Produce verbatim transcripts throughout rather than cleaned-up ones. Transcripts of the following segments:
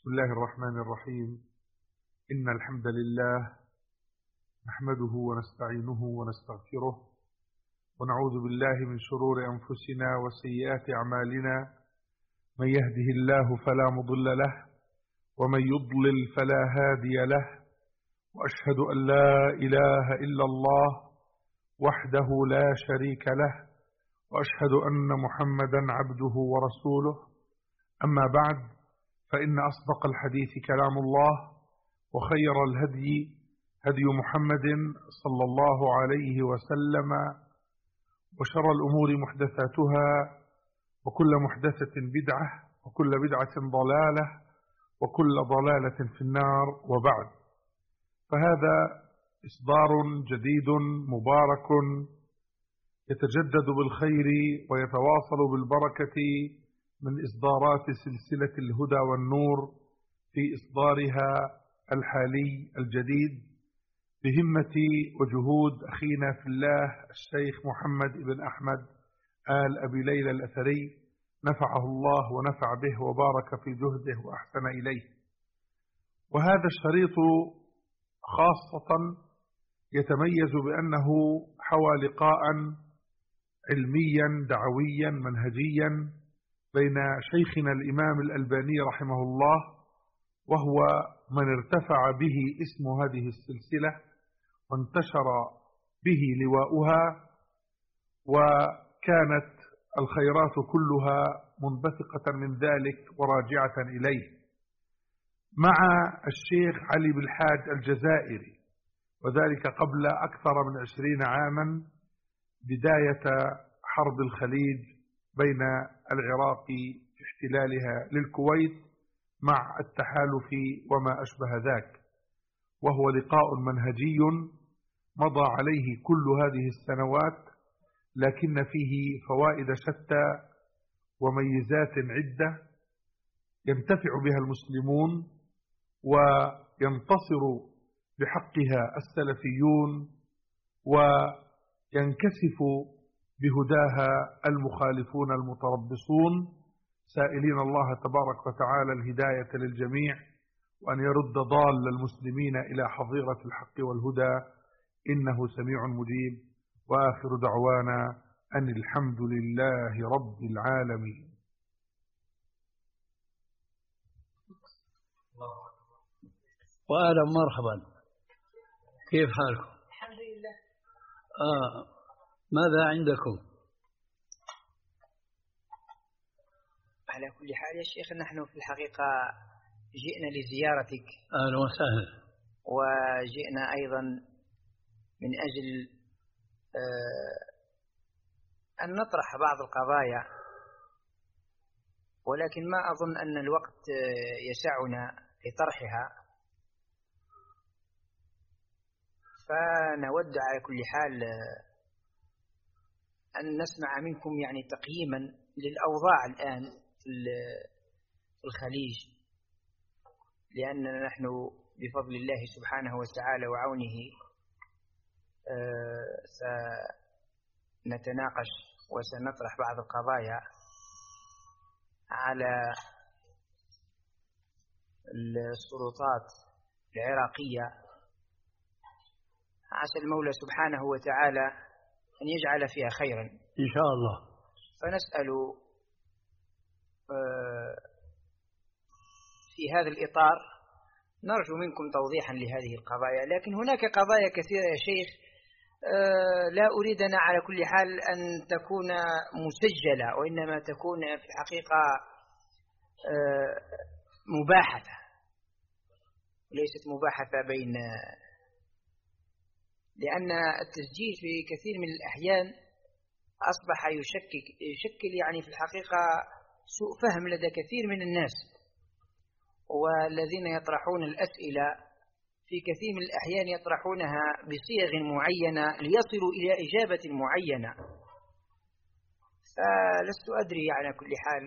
بسم الله الرحمن الرحيم. إن الحمد لله نحمده ونستعينه ونستغفره ونعوذ بالله من شرور أنفسنا وسيئات أعمالنا، من يهده الله فلا مضل له ومن يضلل فلا هادي له، وأشهد أن لا إله إلا الله وحده لا شريك له، وأشهد أن محمدا عبده ورسوله. أما بعد، فإن أصدق الحديث كلام الله، وخير الهدي هدي محمد صلى الله عليه وسلم، وشر الأمور محدثاتها، وكل محدثة بدعة، وكل بدعة ضلالة، وكل ضلالة في النار. وبعد، فهذا إصدار جديد مبارك يتجدد بالخير ويتواصل بالبركة من إصدارات سلسلة الهدى والنور في إصدارها الحالي الجديد، بهمة وجهود أخينا في الله الشيخ محمد بن أحمد آل أبي ليلى الأثري، نفعه الله ونفع به وبارك في جهده وأحسن إليه. وهذا الشريط خاصة يتميز بأنه حوى لقاء علميا دعويا منهجيا بين شيخنا الإمام الألباني رحمه الله، وهو من ارتفع به اسم هذه السلسلة وانتشر به لواؤها، وكانت الخيرات كلها منبثقة من ذلك وراجعة إليه، مع الشيخ علي بالحاج الجزائري، وذلك قبل أكثر من عشرين عاما، بداية حرب الخليج بين العراق في احتلالها للكويت مع التحالف وما أشبه ذاك. وهو لقاء منهجي مضى عليه كل هذه السنوات، لكن فيه فوائد شتى وميزات عدة ينتفع بها المسلمون وينتصر بحقها السلفيون وينكسف بهداها المخالفون المتربصون، سائلين الله تبارك وتعالى الهداية للجميع، وأن يرد ضال المسلمين إلى حظيرة الحق والهدى، إنه سميع مجيب. وآخر دعوانا أن الحمد لله رب العالمين. وأهلا مرحبا، كيف حالكم؟ الحمد لله. آه ماذا عندكم؟ على كل حال يا شيخ، نحن في الحقيقة جئنا لزيارتك. أهلا وسهلا. وجئنا أيضا من أجل آه أن نطرح بعض القضايا، ولكن ما أظن أن الوقت يسعنا لطرحها، فنود على كل حال أن نسمع منكم يعني تقييما للأوضاع الآن في الخليج، لأننا نحن بفضل الله سبحانه وتعالى وعونه سنتناقش وسنطرح بعض القضايا على السلطات العراقية، عسى المولى سبحانه وتعالى أن يجعل فيها خيرا إن شاء الله. فنسأل في هذا الإطار، نرجو منكم توضيحا لهذه القضايا. لكن هناك قضايا كثيرة يا شيخ لا أريدنا على كل حال أن تكون مسجلة، وإنما تكون في الحقيقة مباحثة، وليست مباحثة بين، لأن التسجيل في كثير من الأحيان أصبح يشكك يشكل يعني في الحقيقة سوء فهم لدى كثير من الناس، والذين يطرحون الأسئلة في كثير من الأحيان يطرحونها بصيغ معينة ليصلوا إلى إجابة معينة. فلست أدري على كل حال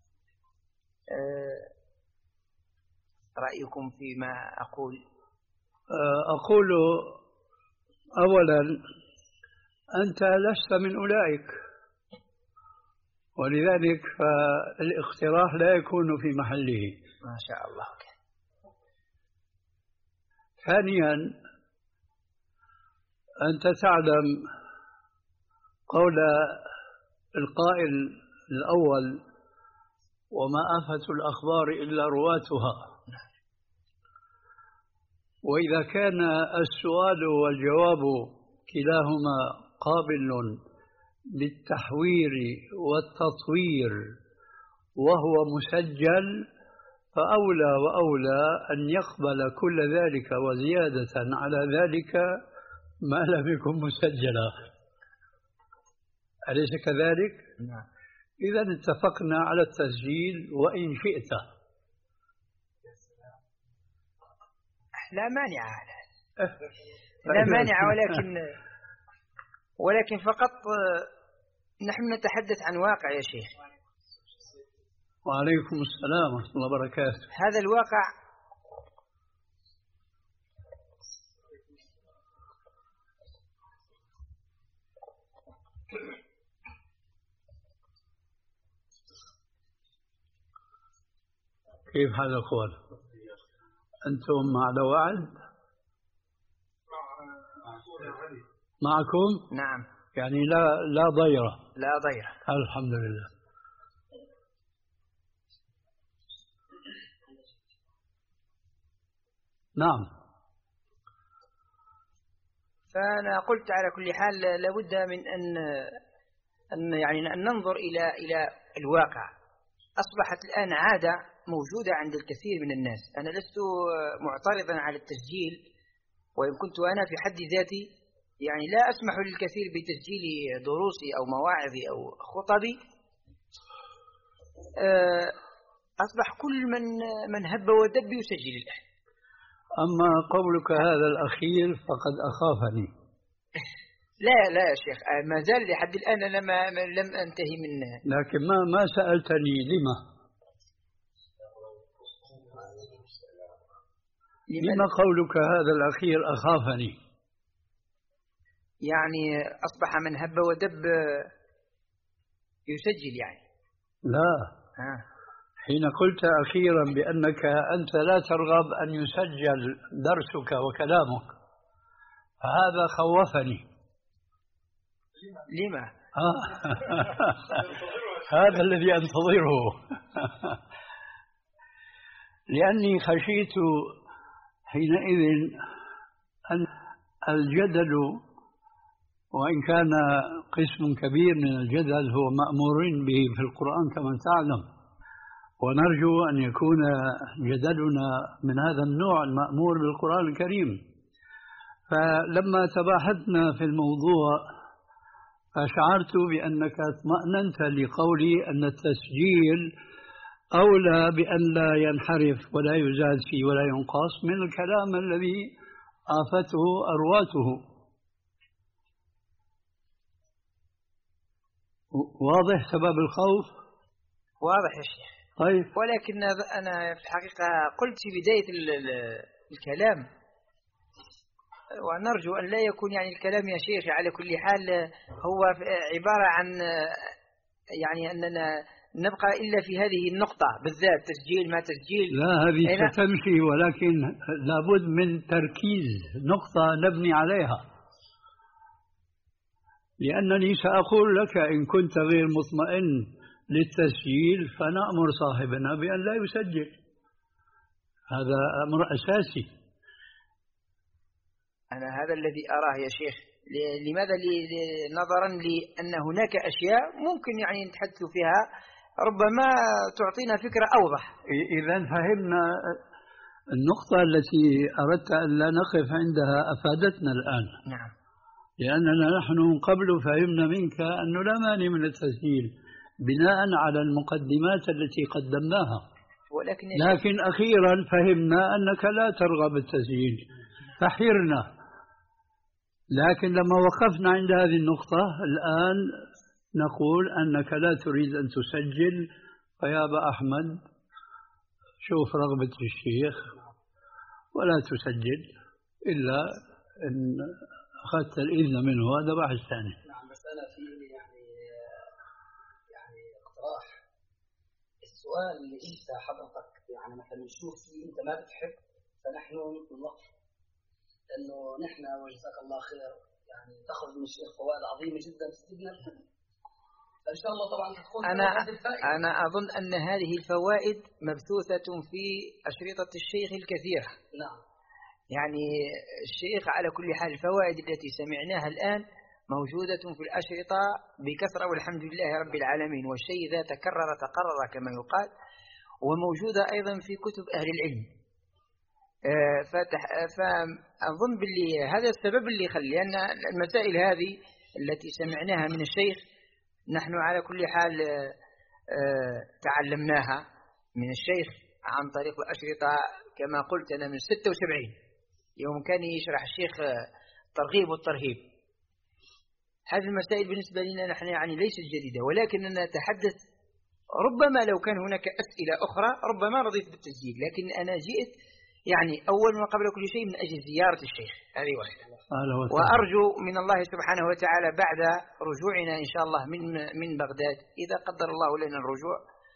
رأيكم فيما أقول. أقول أولا، أنت لست من أولئك، ولذلك فالاقتراح لا يكون في محله. ما شاء الله. ثانيا، أنت تعلم قول القائل الأول: وما آفة الأخبار إلا رواتها. وإذا كان السؤال والجواب كلاهما قابل للتحوير والتطوير وهو مسجل، فأولى وأولى أن يقبل كل ذلك وزيادة على ذلك ما لم يكن مسجلا. أليس كذلك؟ نعم. إذن اتفقنا على التسجيل وإن شئت. لا مانع لا مانع، ولكن ولكن فقط نحن نتحدث عن واقع يا شيخ. وعليكم السلام ورحمة الله وبركاته. هذا الواقع كيف هذا الأخوان؟ أنتم على وعد؟ معكم؟ نعم. يعني لا لا ضيرة. لا ضيرة. الحمد لله. نعم. فأنا قلت على كل حال لابد من أن أن يعني أن ننظر إلى إلى الواقع. أصبحت الآن عادة موجودة عند الكثير من الناس. أنا لست معترضا على التسجيل، وإن كنت أنا في حد ذاتي يعني لا أسمح للكثير بتسجيل دروسي أو مواعظي أو خطبي. أصبح كل من من هب ودب يسجل الآن. أما قولك هذا الأخير فقد أخافني. لا لا يا شيخ، ما زال لحد الآن أنا ما لم أنتهي من. لكن ما ما سألتني لما؟ لما قولك هذا الأخير أخافني؟ يعني أصبح من هب ودب يسجل يعني. لا. ها. حين قلت أخيرا بأنك أنت لا ترغب أن يسجل درسك وكلامك، فهذا خوفني. لما؟ آه. هذا الذي أنتظره. لأني خشيت حينئذ أن الجدل، وإن كان قسم كبير من الجدل هو مأمور به في القرآن كما تعلم، ونرجو أن يكون جدلنا من هذا النوع المأمور بالقرآن الكريم. فلما تباحثنا في الموضوع أشعرت بأنك اطمأننت لقولي أن التسجيل أولى بأن لا ينحرف ولا يزاد فيه ولا ينقص من الكلام الذي آفته أرواته. واضح سبب الخوف؟ واضح يا شيخ. طيب. ولكن أنا في الحقيقة قلت في بداية الكلام، ونرجو أن لا يكون يعني الكلام يا شيخ على كل حال هو عبارة عن يعني أننا نبقى إلا في هذه النقطة بالذات، تسجيل ما تسجيل. لا، هذه ستمشي، ولكن لابد من تركيز نقطة نبني عليها. لأنني سأقول لك إن كنت غير مطمئن للتسجيل فنأمر صاحبنا بأن لا يسجل. هذا أمر أساسي. أنا هذا الذي أراه يا شيخ. لماذا؟ نظرا لأن هناك أشياء ممكن يعني نتحدث فيها ربما تعطينا فكرة أوضح. إذا فهمنا النقطة التي أردت أن لا نقف عندها، أفادتنا الآن. نعم. لأننا نحن قبل فهمنا منك أنه لا مانع من التسجيل بناء على المقدمات التي قدمناها، ولكن لكن أخيرا فهمنا أنك لا ترغب بالتسجيل فحرنا. لكن لما وقفنا عند هذه النقطة الآن نقول أنك لا تريد أن تسجل، فيا أبا أحمد شوف رغبة الشيخ ولا تسجل إلا إن أخذت الإذن منه. هذا بحث ثاني. نعم، بس أنا في يعني يعني اقتراح. السؤال اللي أنت حضرتك يعني يعني مثلا نشوف شيء انت ما بتحب فنحن نوقف، لانه نحن وجزاك الله خير يعني تخرج من الشيخ فوائد عظيمه جدا تفيدنا الكل. ان شاء الله طبعا تكون انا انا اظن ان هذه الفوائد مبثوثه في اشرطه الشيخ الكثيره. نعم. يعني الشيخ على كل حال الفوائد التي سمعناها الان موجوده في الاشرطه بكثره والحمد لله رب العالمين، والشيء اذا تكرر تقرر كما يقال، وموجوده ايضا في كتب اهل العلم. فاظن باللي هذا السبب اللي يخلي لان المسائل هذه التي سمعناها من الشيخ نحن على كل حال تعلمناها من الشيخ عن طريق الأشرطة كما قلت أنا من ستة وسبعين يوم كان يشرح الشيخ الترغيب والترهيب. هذه المسائل بالنسبة لنا نحن يعني ليست جديدة، ولكننا نتحدث ربما لو كان هناك أسئلة أخرى ربما رضيت بالتسجيل، لكن أنا جئت يعني أول وقبل كل شيء من أجل زيارة الشيخ، هذه واحدة. وأرجو من الله سبحانه وتعالى بعد رجوعنا إن شاء الله من من بغداد إذا قدر الله لنا الرجوع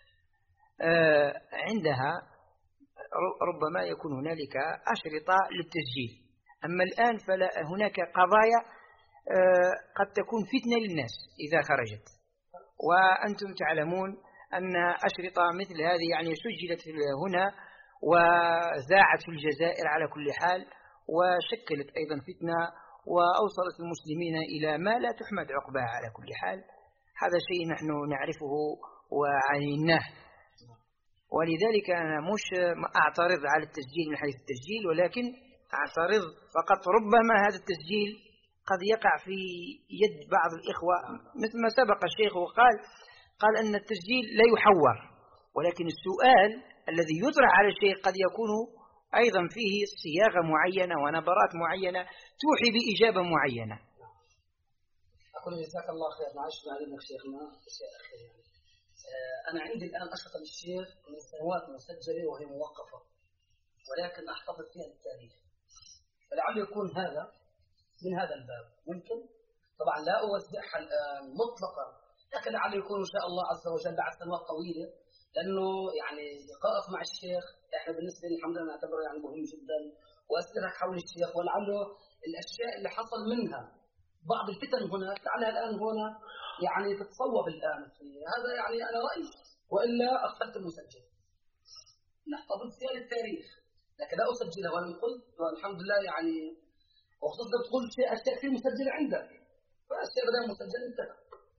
عندها ربما يكون هنالك أشرطة للتسجيل. أما الآن فلا هناك قضايا قد تكون فتنة للناس إذا خرجت، وأنتم تعلمون أن أشرطة مثل هذه يعني سجلت هنا وذاعت في الجزائر على كل حال، وشكلت أيضا فتنة وأوصلت المسلمين إلى ما لا تحمد عقباه على كل حال. هذا شيء نحن نعرفه وعيناه، ولذلك أنا مش أعترض على التسجيل من حيث التسجيل، ولكن أعترض فقط ربما هذا التسجيل قد يقع في يد بعض الإخوة مثل ما سبق الشيخ وقال قال أن التسجيل لا يحور، ولكن السؤال الذي يطرح على الشيخ قد يكون أيضا فيه صياغة معينة ونبرات معينة توحي بإجابة معينة. أقول جزاك الله خير. معلش معلمك شيخنا أشياء أخيرة يعني. أنا عندي الآن أشرطة للشيخ من سنوات مسجلة وهي موقفة، ولكن أحتفظ فيها التاريخ، فلعل يكون هذا من هذا الباب. ممكن طبعا لا أوزعها الآن مطلقا، لكن لعل يكون إن شاء الله عز وجل بعد سنوات طويلة، لأنه يعني لقائك مع الشيخ إحنا بالنسبة لي الحمد لله نعتبره يعني مهم جدا، وأسألك حول الشيخ ولعله الأشياء اللي حصل منها بعض الفتن هنا لعلها الآن هنا يعني تتصوب الآن في هذا، يعني أنا رأيي، وإلا أخذت المسجل. نحتفظ فيها للتاريخ لكن لا أسجلها، وأنا قلت والحمد لله يعني وخصوصا تقول شيء أشياء كثير مسجلة عندك، فأشياء بدأ مسجل انتهى.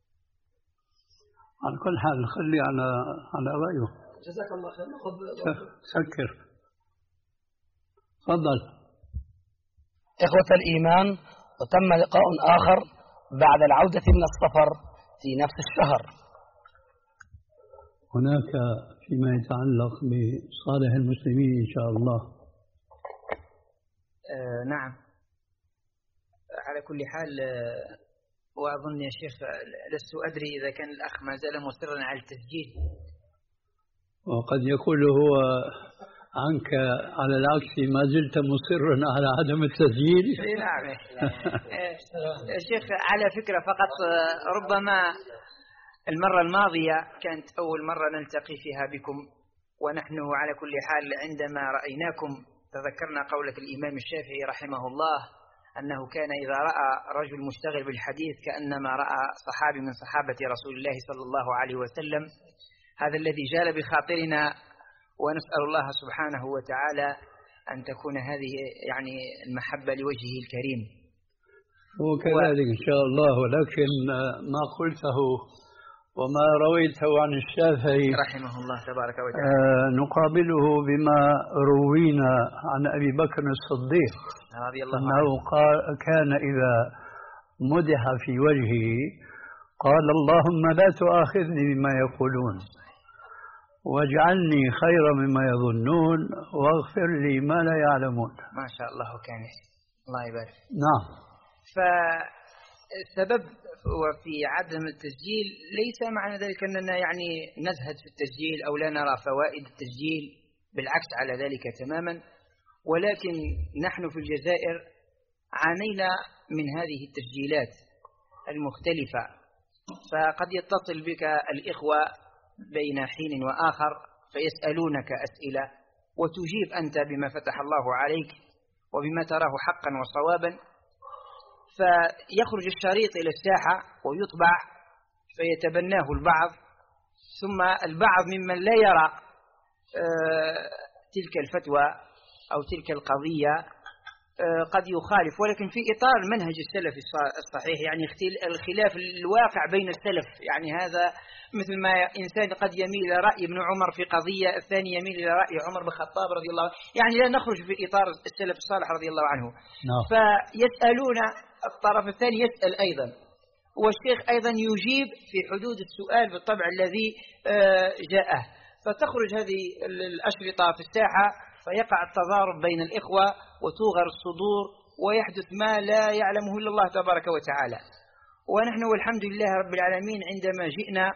على كل حال خلي على على رأيه. جزاك الله خير. خذ سكر. تفضل. إخوة الإيمان، وتم لقاء آخر بعد العودة من السفر في نفس الشهر. هناك فيما يتعلق بصالح المسلمين إن شاء الله. آه نعم، على كل حال وأظن يا شيخ لست أدري إذا كان الأخ ما زال مصرا على التسجيل، وقد يقول هو عنك على العكس ما زلت مصرا على عدم التسجيل. نعم يا شيخ، على فكرة فقط ربما المرة الماضية كانت أول مرة نلتقي فيها بكم، ونحن على كل حال عندما رأيناكم تذكرنا قولة الإمام الشافعي رحمه الله أنه كان إذا رأى رجل مشتغل بالحديث كأنما رأى صحابي من صحابة رسول الله صلى الله عليه وسلم. هذا الذي جال بخاطرنا، ونسأل الله سبحانه وتعالى أن تكون هذه يعني المحبة لوجهه الكريم. وكذلك إن شاء الله، ولكن ما قلته وما رويته عن الشافعي رحمه الله تبارك وتعالى آه نقابله بما روينا عن أبي بكر الصديق رضي الله أنه عنه، قال كان إذا مدح في وجهه قال اللهم لا تؤاخذني بما يقولون واجعلني خيرا مما يظنون واغفر لي ما لا يعلمون. ما شاء الله كان الله يبارك. نعم. فالسبب وفي عدم التسجيل ليس معنى ذلك أننا يعني نزهد في التسجيل أو لا نرى فوائد التسجيل، بالعكس على ذلك تماما، ولكن نحن في الجزائر عانينا من هذه التسجيلات المختلفة، فقد يتصل بك الإخوة بين حين وآخر فيسألونك أسئلة وتجيب أنت بما فتح الله عليك وبما تراه حقا وصوابا، فيخرج الشريط إلى الساحة ويطبع فيتبناه البعض، ثم البعض ممن لا يرى تلك الفتوى أو تلك القضية قد يخالف، ولكن في إطار منهج السلف الصحيح، يعني الخلاف الواقع بين السلف. يعني هذا مثل ما إنسان قد يميل إلى رأي ابن عمر في قضية، الثاني يميل إلى رأي عمر بن الخطاب رضي الله عنه، يعني لا نخرج في إطار السلف الصالح رضي الله عنه. no. فيسألون، الطرف الثاني يسأل أيضا، والشيخ أيضا يجيب في حدود السؤال بالطبع الذي جاءه، فتخرج هذه الأشرطة في الساحة، فيقع التضارب بين الإخوة وتوغر الصدور ويحدث ما لا يعلمه إلا الله تبارك وتعالى. ونحن والحمد لله رب العالمين عندما جئنا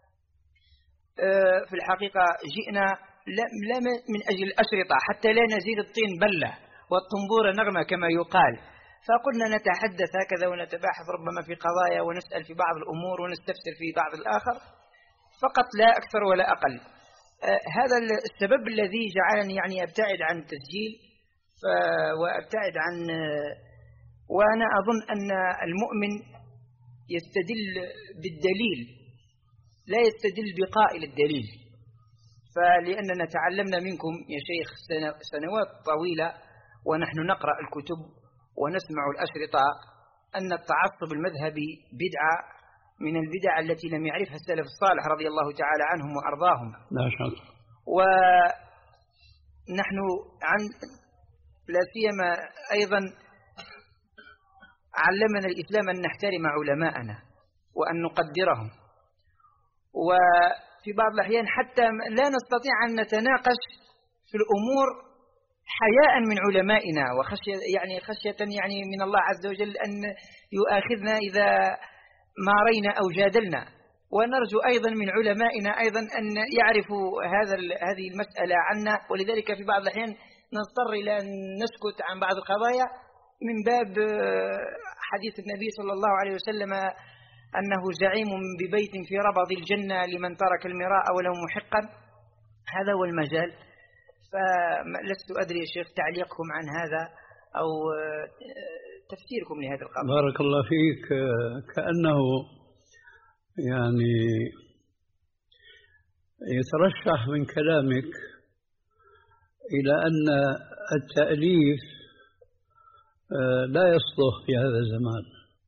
في الحقيقة جئنا لا من أجل الأشرطة حتى لا نزيد الطين بلة والطنبورة نغمة كما يقال، فقلنا نتحدث هكذا ونتباحث ربما في قضايا ونسأل في بعض الأمور ونستفسر في بعض الآخر فقط، لا أكثر ولا أقل. هذا السبب الذي جعلني يعني أبتعد عن التسجيل وأبتعد عن، وأنا أظن أن المؤمن يستدل بالدليل لا يستدل بقائل الدليل. فلأننا تعلمنا منكم يا شيخ سنوات طويلة ونحن نقرأ الكتب ونسمع الأشرطة أن التعصب المذهبي بدعة من البدع التي لم يعرفها السلف الصالح رضي الله تعالى عنهم وأرضاهم. لا شك. ونحن عن لا سيما أيضا علمنا الإسلام أن نحترم علماءنا وأن نقدرهم، وفي بعض الأحيان حتى لا نستطيع أن نتناقش في الأمور حياء من علمائنا وخشية يعني خشية يعني من الله عز وجل أن يؤاخذنا إذا مارينا أو جادلنا، ونرجو أيضا من علمائنا أيضا أن يعرفوا هذا هذه المسألة عنا. ولذلك في بعض الأحيان نضطر إلى أن نسكت عن بعض القضايا من باب حديث النبي صلى الله عليه وسلم أنه زعيم ببيت في ربض الجنة لمن ترك المراء ولو محقا. هذا هو المجال. فلست أدري يا شيخ تعليقكم عن هذا أو تفسيركم لهذا القضاء. بارك الله فيك. كأنه يعني يترشح من كلامك إلى أن التأليف لا يصلح في هذا الزمان.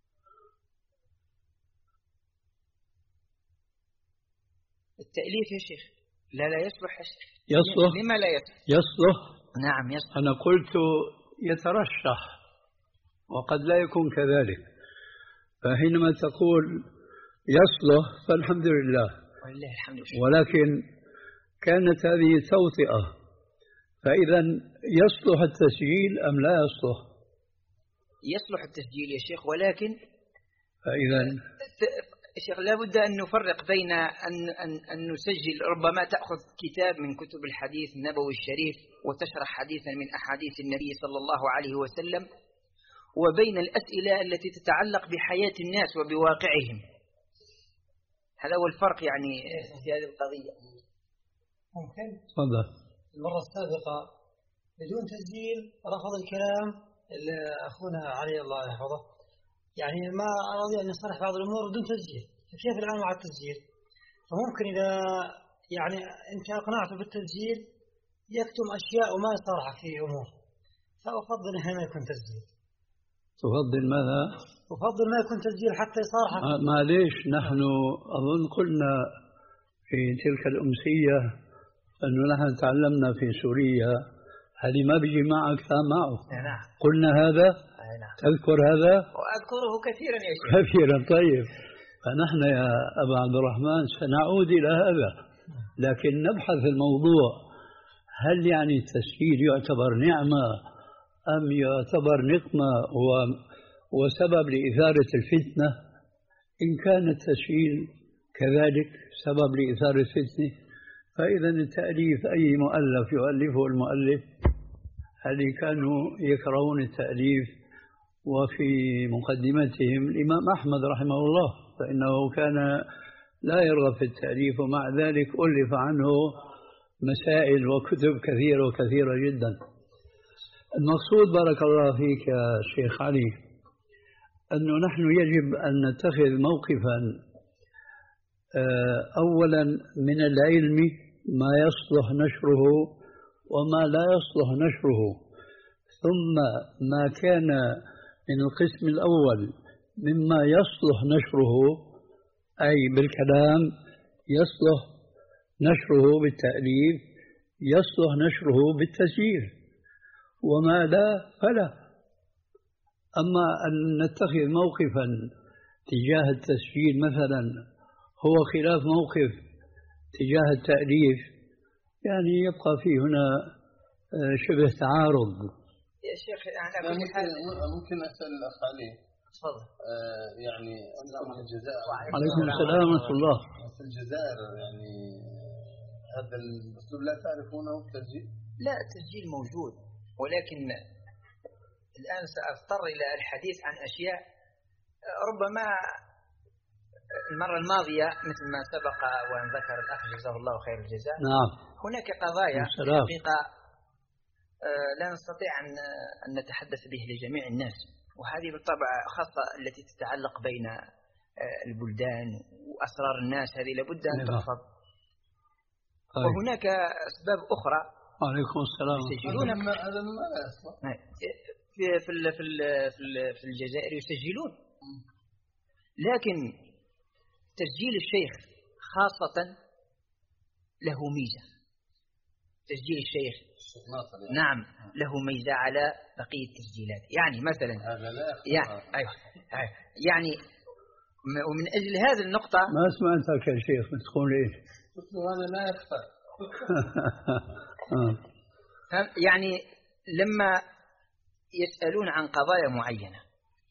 التأليف يا شيخ لا لا يصلح يا شيخ. يصلح. لما لا يصلح؟ يصلح. نعم يصلح. أنا قلت يترشح وقد لا يكون كذلك، فحينما تقول يصلح فالحمد لله والله الحمد لله، ولكن كانت هذه توطئة، فإذا يصلح التسجيل أم لا يصلح؟ يصلح التسجيل يا شيخ، ولكن فإذا شيخ لا بد أن نفرق بين أن, أن, أن نسجل، ربما تأخذ كتاب من كتب الحديث النبوي الشريف وتشرح حديثا من أحاديث النبي صلى الله عليه وسلم، وبين الأسئلة التي تتعلق بحياة الناس وبواقعهم. هذا هو الفرق يعني في هذه القضية. ممكن تفضل. المرة السابقة بدون تسجيل رفض الكلام اللي أخونا علي الله يحفظه، يعني ما رضي أن يصرح بعض الأمور بدون تسجيل، فكيف الآن مع التسجيل؟ فممكن إذا يعني أنت أقنعته بالتسجيل يكتم أشياء وما يصرح في أمور، فأفضل أن ما يكون تسجيل. تفضل ماذا؟ أفضل ما يكون تسجيل حتى يصرح. معليش، نحن أظن قلنا في تلك الأمسية أنه نحن تعلمنا في سوريا هذه ما بيجي معك معه. نعم. قلنا هذا. نعم. تذكر هذا؟ وأذكره كثيرا يا شيخ. كثيرا. طيب، فنحن يا أبا عبد الرحمن سنعود إلى هذا، لكن نبحث الموضوع. هل يعني التسجيل يعتبر نعمة أم يعتبر نقمة وسبب لإثارة الفتنة؟ إن كان التسجيل كذلك سبب لإثارة الفتنة، فإذا التأليف أي مؤلف يؤلفه المؤلف، هل كانوا يكرهون التأليف؟ وفي مقدمتهم الإمام أحمد رحمه الله فإنه كان لا يرغب في التأليف، ومع ذلك ألف عنه مسائل وكتب كثيرة وكثيرة جدا. المقصود بارك الله فيك يا شيخ علي أنه نحن يجب أن نتخذ موقفا أولا من العلم ما يصلح نشره وما لا يصلح نشره، ثم ما كان من القسم الأول مما يصلح نشره أي بالكلام يصلح نشره بالتأليف، يصلح نشره بالتسجيل، وما لا فلا. أما أن نتخذ موقفا تجاه التسجيل مثلا هو خلاف موقف تجاه التأليف، يعني يبقى فيه هنا شبه تعارض. يا شيخ أنا ممكن ممكن أسأل الأخ علي؟ تفضل. آه يعني في الجزائر. عليكم السلام ورحمة الله. في الجزائر يعني هذا الأسلوب لا تعرفونه التسجيل؟ لا، التسجيل موجود، ولكن الآن سأضطر إلى الحديث عن أشياء ربما المرة الماضية مثل ما سبق وأن ذكر الأخ جزاه الله خير الجزاء. نعم. هناك قضايا حقيقة لا نستطيع أن نتحدث به لجميع الناس، وهذه بالطبع خاصة التي تتعلق بين البلدان وأسرار الناس، هذه لابد أن تحفظ. وهناك أسباب أخرى. عليكم السلام. يسجلون هذا ما لا يصلح. في في في في الجزائر يسجلون، لكن تسجيل الشيخ خاصة له ميزة. تسجيل الشيخ نعم له ميزة على بقية التسجيلات. يعني مثلا يعني أيوة يعني ومن أجل هذه النقطة ما سمعتك يا شيخ تقول إيش؟ هذا لا يخفى. يعني لما يسألون عن قضايا معينة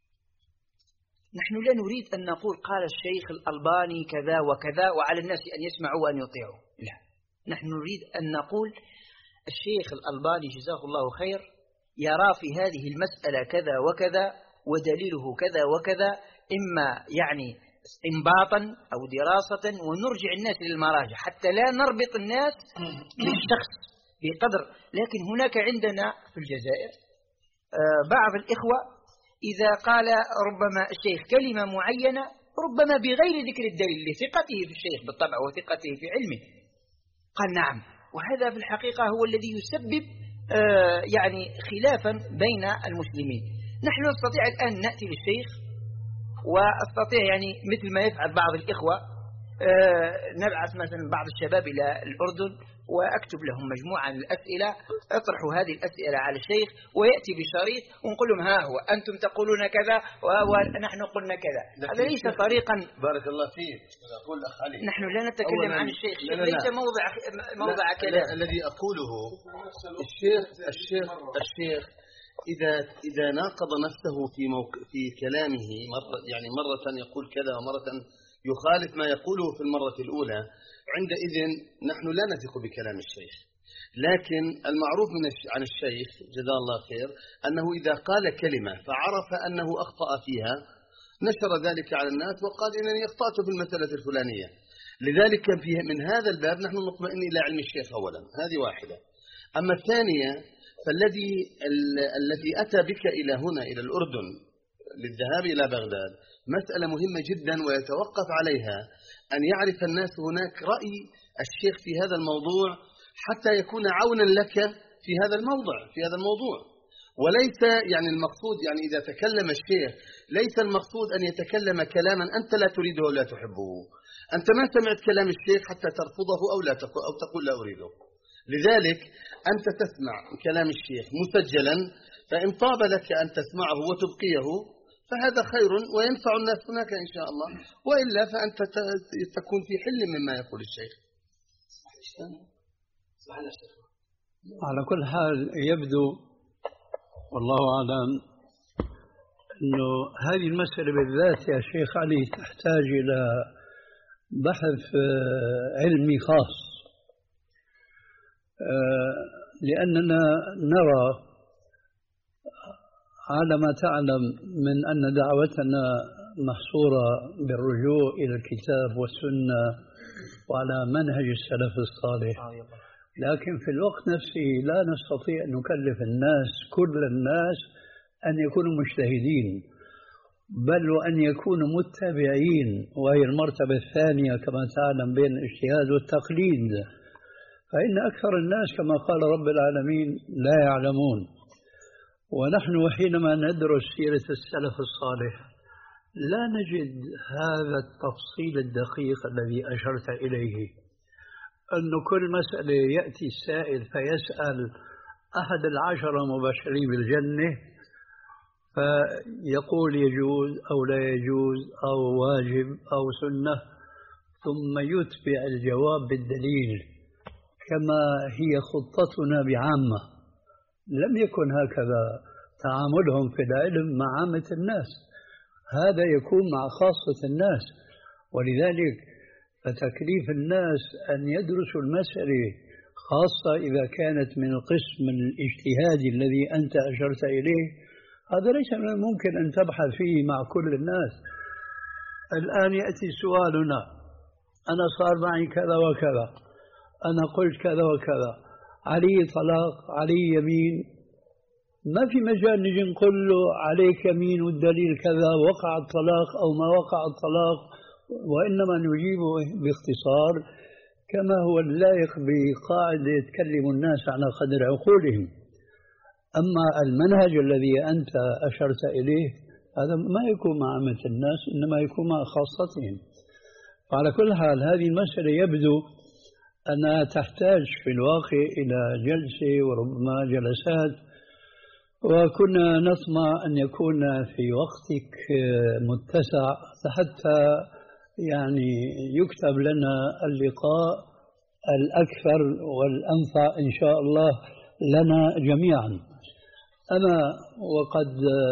نحن لا نريد أن نقول قال الشيخ الألباني كذا وكذا وعلى الناس أن يسمعوا وأن يطيعوا، لا، نحن نريد أن نقول الشيخ الألباني جزاه الله خير يرى في هذه المسألة كذا وكذا ودليله كذا وكذا، إما يعني استنباطا أو دراسة، ونرجع الناس للمراجع حتى لا نربط الناس بالشخص بقدر. لكن هناك عندنا في الجزائر بعض الإخوة إذا قال ربما الشيخ كلمة معينة ربما بغير ذكر الدليل لثقته في الشيخ بالطبع وثقته في علمه قال نعم، وهذا في الحقيقة هو الذي يسبب يعني خلافا بين المسلمين. نحن نستطيع الآن نأتي للشيخ واستطيع يعني مثل ما يفعل بعض الإخوة نبعث مثلا بعض الشباب إلى الأردن وأكتب لهم مجموعة من الأسئلة، اطرحوا هذه الأسئلة على الشيخ ويأتي بشريط ونقول لهم ها هو أنتم تقولون كذا ونحن قلنا كذا. هذا ليس طريقا. بارك الله فيك. أقول أخ علي نحن لا نتكلم عن الشيخ، ليس موضع موضع كلام. الذي أقوله الشيخ الشيخ الشيخ إذا إذا ناقض نفسه في موق... في كلامه مرة، يعني مرة يقول كذا ومرة يخالف ما يقوله في المرة الأولى، عندئذ نحن لا نثق بكلام الشيخ. لكن المعروف من الش... عن الشيخ جزاه الله خير أنه إذا قال كلمة فعرف أنه أخطأ فيها نشر ذلك على الناس وقال إنني أخطأت في المسألة الفلانية. لذلك في من هذا الباب نحن نطمئن إلى علم الشيخ أولا، هذه واحدة. أما الثانية فالذي ال... الذي أتى بك إلى هنا إلى الأردن للذهاب إلى بغداد مسألة مهمة جدا، ويتوقف عليها أن يعرف الناس هناك رأي الشيخ في هذا الموضوع حتى يكون عونا لك في هذا الموضوع في هذا الموضوع وليس يعني المقصود يعني إذا تكلم الشيخ ليس المقصود أن يتكلم كلاما أنت لا تريده ولا تحبه. أنت ما سمعت كلام الشيخ حتى ترفضه أو لا تقول أو تقول لا أريده. لذلك أنت تسمع كلام الشيخ مسجلا، فإن طاب لك أن تسمعه وتبقيه فهذا خير وينفع الناس هناك إن شاء الله، وإلا فأنت تكون في حل مما يقول الشيخ. على كل حال يبدو والله أعلم أنه هذه المسألة بالذات يا شيخ علي تحتاج إلى بحث علمي خاص، لأننا نرى على ما تعلم من أن دعوتنا محصورة بالرجوع إلى الكتاب والسنة وعلى منهج السلف الصالح، لكن في الوقت نفسه لا نستطيع أن نكلف الناس كل الناس أن يكونوا مجتهدين، بل وأن يكونوا متبعين، وهي المرتبة الثانية كما تعلم بين الاجتهاد والتقليد. فإن أكثر الناس كما قال رب العالمين لا يعلمون. ونحن حينما ندرس سيرة السلف الصالح لا نجد هذا التفصيل الدقيق الذي أشرت إليه، أن كل مسألة يأتي السائل فيسأل أحد العشرة مبشرين بالجنة فيقول يجوز أو لا يجوز أو واجب أو سنة، ثم يتبع الجواب بالدليل كما هي خطتنا بعامة. لم يكن هكذا تعاملهم في العلم مع عامة الناس، هذا يكون مع خاصة الناس. ولذلك فتكليف الناس أن يدرسوا المسألة خاصة إذا كانت من القسم الاجتهادي الذي أنت أشرت إليه، هذا ليس من الممكن أن تبحث فيه مع كل الناس. الآن يأتي سؤالنا: أنا صار معي كذا وكذا، أنا قلت كذا وكذا، علي طلاق، علي يمين. ما في مجال نجي نقول له عليك يمين والدليل كذا، وقع الطلاق أو ما وقع الطلاق، وإنما نجيبه باختصار كما هو اللائق بقاعدة تكلم الناس على قدر عقولهم. أما المنهج الذي أنت أشرت إليه هذا ما يكون مع عامة الناس، إنما يكون مع خاصتهم. وعلى كل حال هذه المسألة يبدو أنها تحتاج في الواقع إلى جلسة وربما جلسات، وكنا نطمع أن يكون في وقتك متسع حتى يعني يكتب لنا اللقاء الأكثر والأنفع إن شاء الله لنا جميعا. أما وقد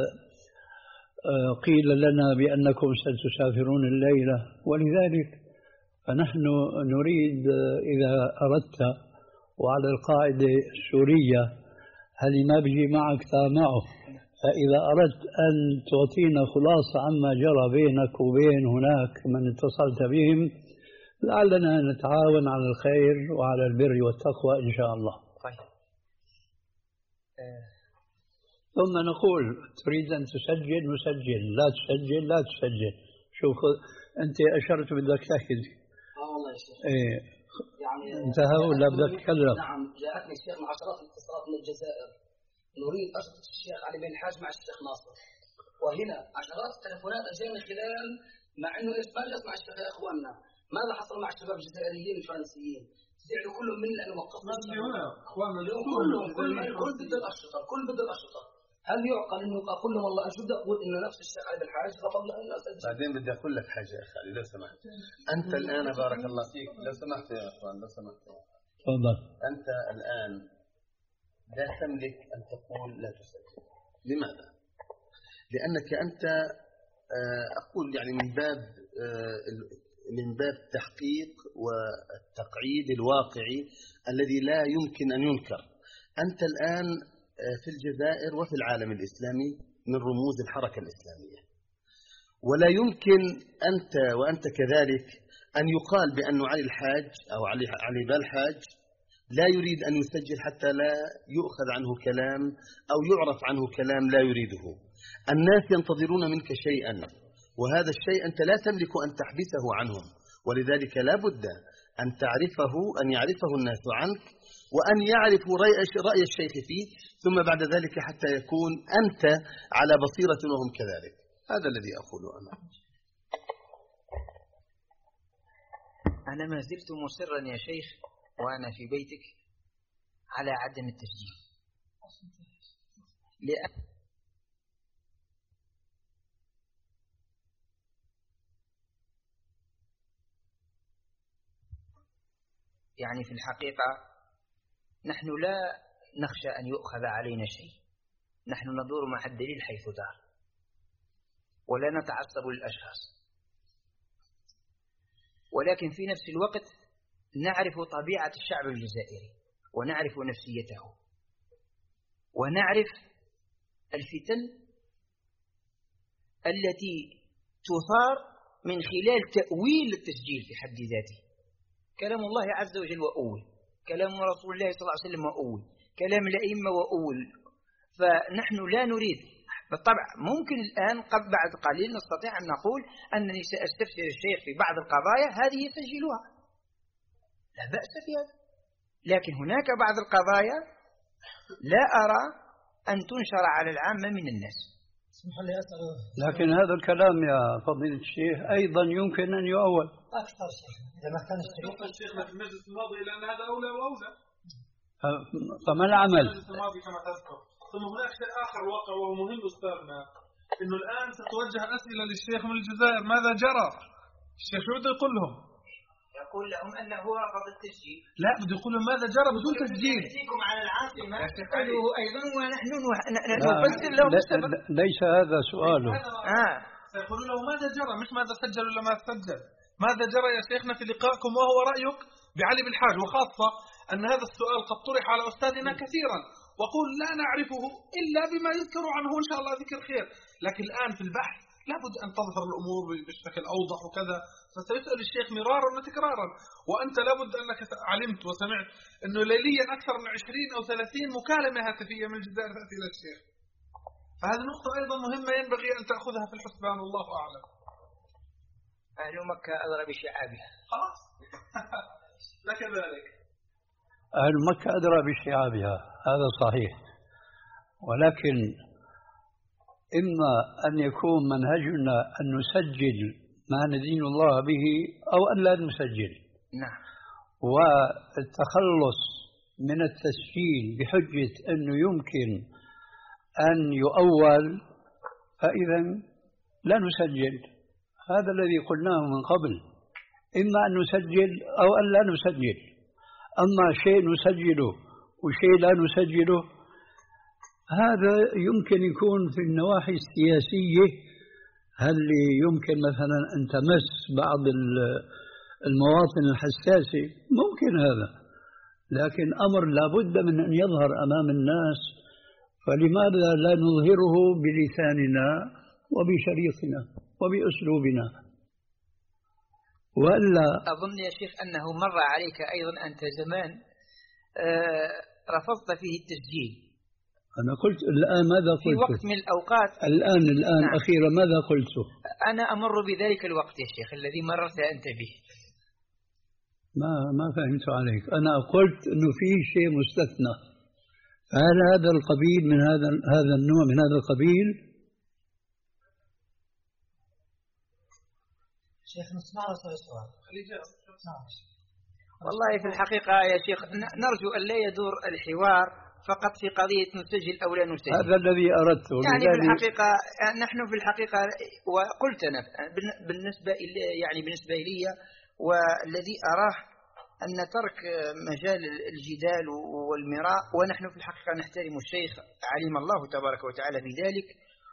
قيل لنا بأنكم ستسافرون الليلة، ولذلك فنحن نريد إذا أردت، وعلى القاعدة السورية هل ما بيجي معك تامعه، فإذا أردت أن تعطينا خلاصة عما جرى بينك وبين هناك من اتصلت بهم لعلنا نتعاون على الخير وعلى البر والتقوى إن شاء الله. طيب. ثم نقول: تريد أن تسجل نسجل، لا تسجل لا تسجل. شوف أنت أشرت بدك تحكي. اه والله يا شيخ. إيه يعني انتهى ولا بدك تتكلم؟ نعم، جاءتني الشيخ مع عشرات الاتصالات من الجزائر، نريد أشرطة الشيخ علي بن الحاج مع الشيخ ناصر، وهنا عشرات التلفونات أجانا خلال، مع إنه إيش ما جلس مع الشيخ يا إخواننا. ماذا حصل مع الشباب الجزائريين الفرنسيين؟ زعلوا كلهم من لأنه وقفنا إخواننا كلهم كل كل ضد الأشرطة، كل ضد الأشرطة. هل يعقل إنه أقول لهم والله أشد أقول إنه نفس الشيخ علي بن الحاج رفض لنا الناس؟ بعدين بدي أقول لك حاجة يا أخي لو سمحت. أنت الآن بارك الله فيك لو سمحت يا إخوان لو سمحت. تفضل. أنت الآن لا تملك أن تقول لا تسجل. لماذا؟ لأنك أنت أقول يعني من باب من باب التحقيق والتقعيد الواقعي الذي لا يمكن أن ينكر. أنت الآن في الجزائر وفي العالم الإسلامي من رموز الحركة الإسلامية، ولا يمكن أنت وأنت كذلك أن يقال بأن علي الحاج أو علي علي بالحاج لا يريد أن يسجل حتى لا يؤخذ عنه كلام أو يعرف عنه كلام لا يريده. الناس ينتظرون منك شيئا، وهذا الشيء أنت لا تملك أن تحبسه عنهم، ولذلك لا بد أن تعرفه أن يعرفه الناس عنك، وأن يعرفوا رأي الشيخ فيه، ثم بعد ذلك حتى يكون أنت على بصيرة وهم كذلك. هذا الذي أقوله أنا. أنا ما زلت مصرا يا شيخ وأنا في بيتك على عدم التسجيل، لأن يعني في الحقيقة نحن لا نخشى أن يؤخذ علينا شيء، نحن ندور مع الدليل حيث دار ولا نتعصب للأشخاص، ولكن في نفس الوقت نعرف طبيعة الشعب الجزائري ونعرف نفسيته ونعرف الفتن التي تثار من خلال تأويل التسجيل في حد ذاته. كلام الله عز وجل وأول، كلام رسول الله صلى الله عليه وسلم وأول، كلام الأئمة وأول. فنحن لا نريد بالطبع. ممكن الآن قبل بعد قليل نستطيع أن نقول أنني سأستفسر الشيخ في بعض القضايا هذه يسجلها، لا بأس في هذا. لكن هناك بعض القضايا لا أرى أن تنشر على العامة من الناس. لكن هذا الكلام يا فضيلة الشيخ أيضا يمكن أن يؤول أكثر شيء إذا ما كان الشيخ في المجلس الماضي، لأن هذا أولى وأولى. فما العمل؟ المجلس الماضي كما تذكر. ثم هناك شيء آخر واقع وهو مهم أستاذنا، إنه الآن ستوجه أسئلة للشيخ من الجزائر ماذا جرى؟ الشيخ شو بده يقول لهم؟ يقول لهم أنه رفض التسجيل. لا، بده يقول لهم ماذا جرى بدون تسجيل. نأتيكم على العاصمة نسأله أيضا ونحن نفسر له. ليس هذا سؤاله. آه. سيقولوا له ماذا جرى، مش ماذا سجل ولا ما سجل. ماذا جرى يا شيخنا في لقائكم وهو رأيك بعلي بالحاج، وخاصة أن هذا السؤال قد طرح على أستاذنا كثيرا وقول لا نعرفه إلا بما يذكر عنه إن شاء الله ذكر خير. لكن الآن في البحث لابد أن تظهر الأمور بشكل أوضح وكذا، فسيسأل الشيخ مرارا وتكرارا. وأنت لابد أنك علمت وسمعت أنه ليليا أكثر من عشرين أو ثلاثين مكالمة هاتفية من الجزائر تأتي إلى الشيخ. فهذه نقطة أيضا مهمة ينبغي أن تأخذها في الحسبان، والله أعلم. أهل مكة أدرى بشعابها. خلاص. لك ذلك. أهل مكة أدرى بشعابها، هذا صحيح. ولكن إما أن يكون منهجنا أن نسجل ما ندين الله به أو أن لا نسجل. نعم. والتخلص من التسجيل بحجة أنه يمكن أن يؤول، فإذا لا نسجل. هذا الذي قلناه من قبل، إما أن نسجل أو أن لا نسجل. أما شيء نسجله وشيء لا نسجله هذا يمكن يكون في النواحي السياسية، هل يمكن مثلا أن تمس بعض المواطن الحساسة، ممكن هذا، لكن أمر لابد من أن يظهر أمام الناس، فلماذا لا نظهره بلساننا وبشريطنا وبأسلوبنا؟ وإلا أظن يا شيخ أنه مر عليك أيضا أنت زمان آه رفضت فيه التسجيل. أنا قلت الآن ماذا قلت؟ في وقت من الأوقات الآن الآن نعم. أخيرا ماذا قلت؟ أنا أمر بذلك الوقت يا شيخ الذي مررت أنت به. ما ما فهمت عليك. أنا قلت إنه في شيء مستثنى، هل هذا القبيل من هذا هذا النوع من هذا القبيل؟ شيخ نسمع السؤال. والله في الحقيقة يا شيخ نرجو أن لا يدور الحوار فقط في قضية نسجل أو لا نسجل. هذا الذي أردته. يعني في الحقيقة نحن في الحقيقة وقلت أنا بالنسبة يعني بالنسبة لي والذي أراه أن ترك مجال الجدال والمراء، ونحن في الحقيقة نحترم الشيخ علم الله تبارك وتعالى بذلك،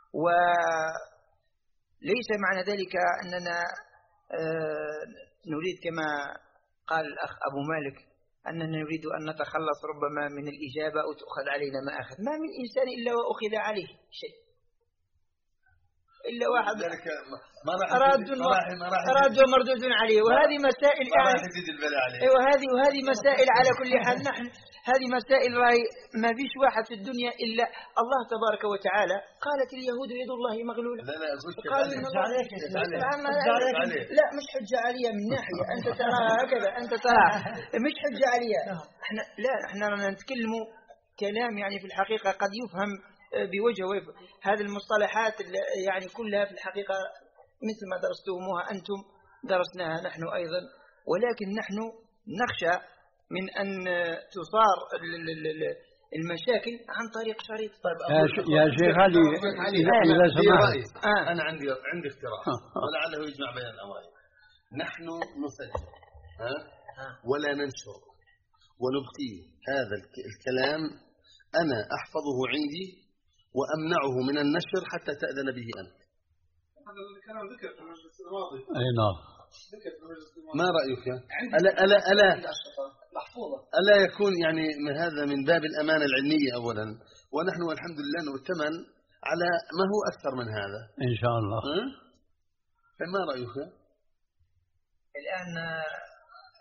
وليس معنى ذلك أننا نريد كما قال الأخ أبو مالك أننا نريد أن نتخلص ربما من الإجابة أو تأخذ علينا ما أخذ. ما من إنسان إلا وأخذ عليه شيء، إلا واحد راد راد ومردود عليه. وهذه مسائل وهذه وهذه مسائل على كل حال. نحن هذه مسائل ما فيش واحد في الدنيا إلا الله تبارك وتعالى. قالت اليهود يد الله مغلولة. لا لا لا مش حجة عليا من ناحية أنت تراها هكذا، أنت تراها مش حجة عليا. احنا لا احنا نتكلم كلام يعني في الحقيقة قد يفهم بوجه وجه. هذه المصطلحات يعني كلها في الحقيقة مثل ما درستموها أنتم درسناها نحن أيضا، ولكن نحن نخشى من أن تصار المشاكل عن طريق شريط. طيب يا شيخ علي إذا سمحت أنا عندي عندي اقتراح ولعله يجمع بين الأمرين. نحن نسجل ولا ننشر ونبقي هذا الكلام، أنا أحفظه عندي وأمنعه من النشر حتى تأذن به أنت. هذا الكلام ذكر في المجلس الماضي. أي نعم. ما رأيك؟ ألا ألا ألا ألا يكون يعني هذا من باب الأمانة العلمية أولا، ونحن والحمد لله نؤتمن على ما هو أكثر من هذا إن شاء الله. فما رأيك؟ الآن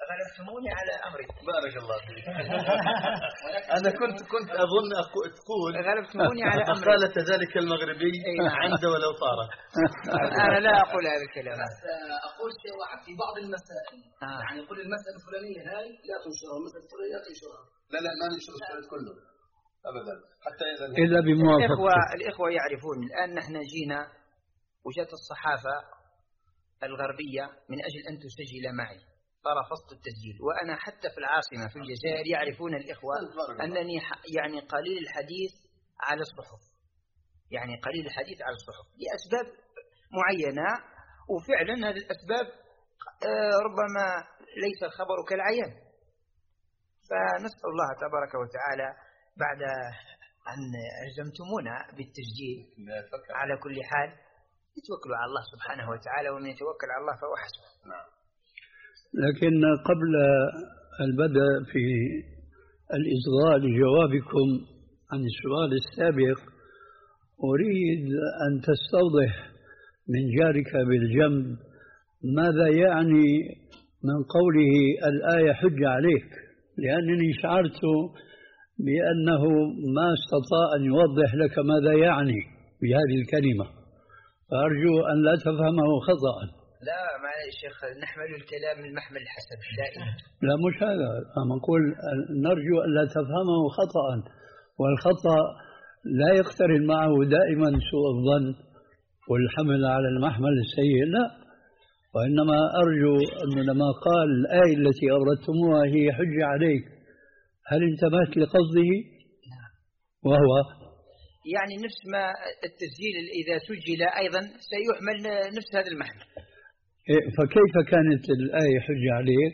غلبتموني على أمري. بارك الله فيك. أنا كنت كنت أظن تقول غلبتموني على أمري. قالت ذلك المغربي عند ولو طارت. أنا لا أقول هذا الكلام. أقول شيء واحد في بعض المسائل. آه. يعني يقول المسألة الفلانية هاي لا تنشرها، المسألة الفلانية لا تنشرها. لا لا ما ننشر السؤال كله أبدا حتى إذا إلا بموافقة الإخوة الإخوة يعرفون الآن نحن جينا وجدت الصحافة الغربية من أجل أن تسجل معي، فرفضت التسجيل. وأنا حتى في العاصمة في الجزائر يعرفون الإخوة أنني يعني قليل الحديث على الصحف، يعني قليل الحديث على الصحف لأسباب معينة، وفعلا هذه الأسباب ربما ليس الخبر كالعيان. فنسأل الله تبارك وتعالى بعد أن ألزمتمونا بالتسجيل على كل حال يتوكلوا على الله سبحانه وتعالى، ومن يتوكل على الله فهو حسبه. نعم. لكن قبل البدء في الإصغاء لجوابكم عن السؤال السابق أريد أن تستوضح من جارك بالجنب ماذا يعني من قوله الآية حج عليك، لأنني شعرت بأنه ما استطاع أن يوضح لك ماذا يعني بهذه الكلمة، فأرجو أن لا تفهمه خطأ. لا ما يا شيخ، نحمل الكلام المحمل الحسن دائما. لا مش هذا، أنا أقول نرجو أن لا تفهمه خطأ، والخطأ لا يقترن معه دائما سوء الظن والحمل على المحمل السيء، لا، وإنما أرجو أنه لما قال الآية التي أوردتموها هي حج عليك، هل انتبهت لقصده؟ وهو يعني نفس ما التسجيل إذا سجل أيضا سيحمل نفس هذا المحمل. فكيف كانت الآية حج عليك؟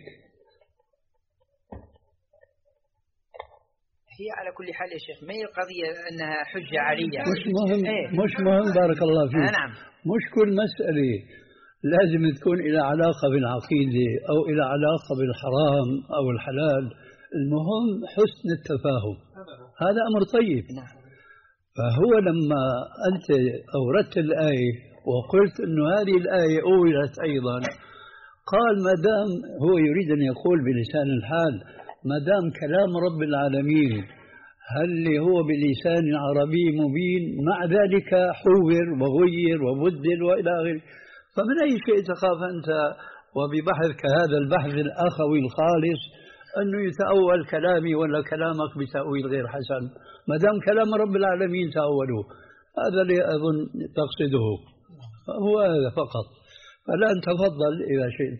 هي على كل حال يا شيخ ما هي قضية أنها حجة عليا، مش مهم ايه؟ مش مهم بارك الله فيك. آه نعم. مش كل مسألة لازم تكون إلى علاقة بالعقيدة أو إلى علاقة بالحرام أو الحلال، المهم حسن التفاهم، هذا أمر طيب. نعم. فهو لما أنت أوردت الآية وقلت أنه هذه الآية أولت أيضا، قال ما دام هو يريد أن يقول بلسان الحال ما دام كلام رب العالمين هل هو بلسان عربي مبين، مع ذلك حور وغير وبدل وإلى آخره، فمن أي شيء تخاف أنت وببحثك هذا البحث الأخوي الخالص أنه يتأول كلامي ولا كلامك بتأويل غير حسن، ما دام كلام رب العالمين تأولوه، هذا اللي أظن تقصده، هو هذا فقط. فالآن تفضل إذا شئت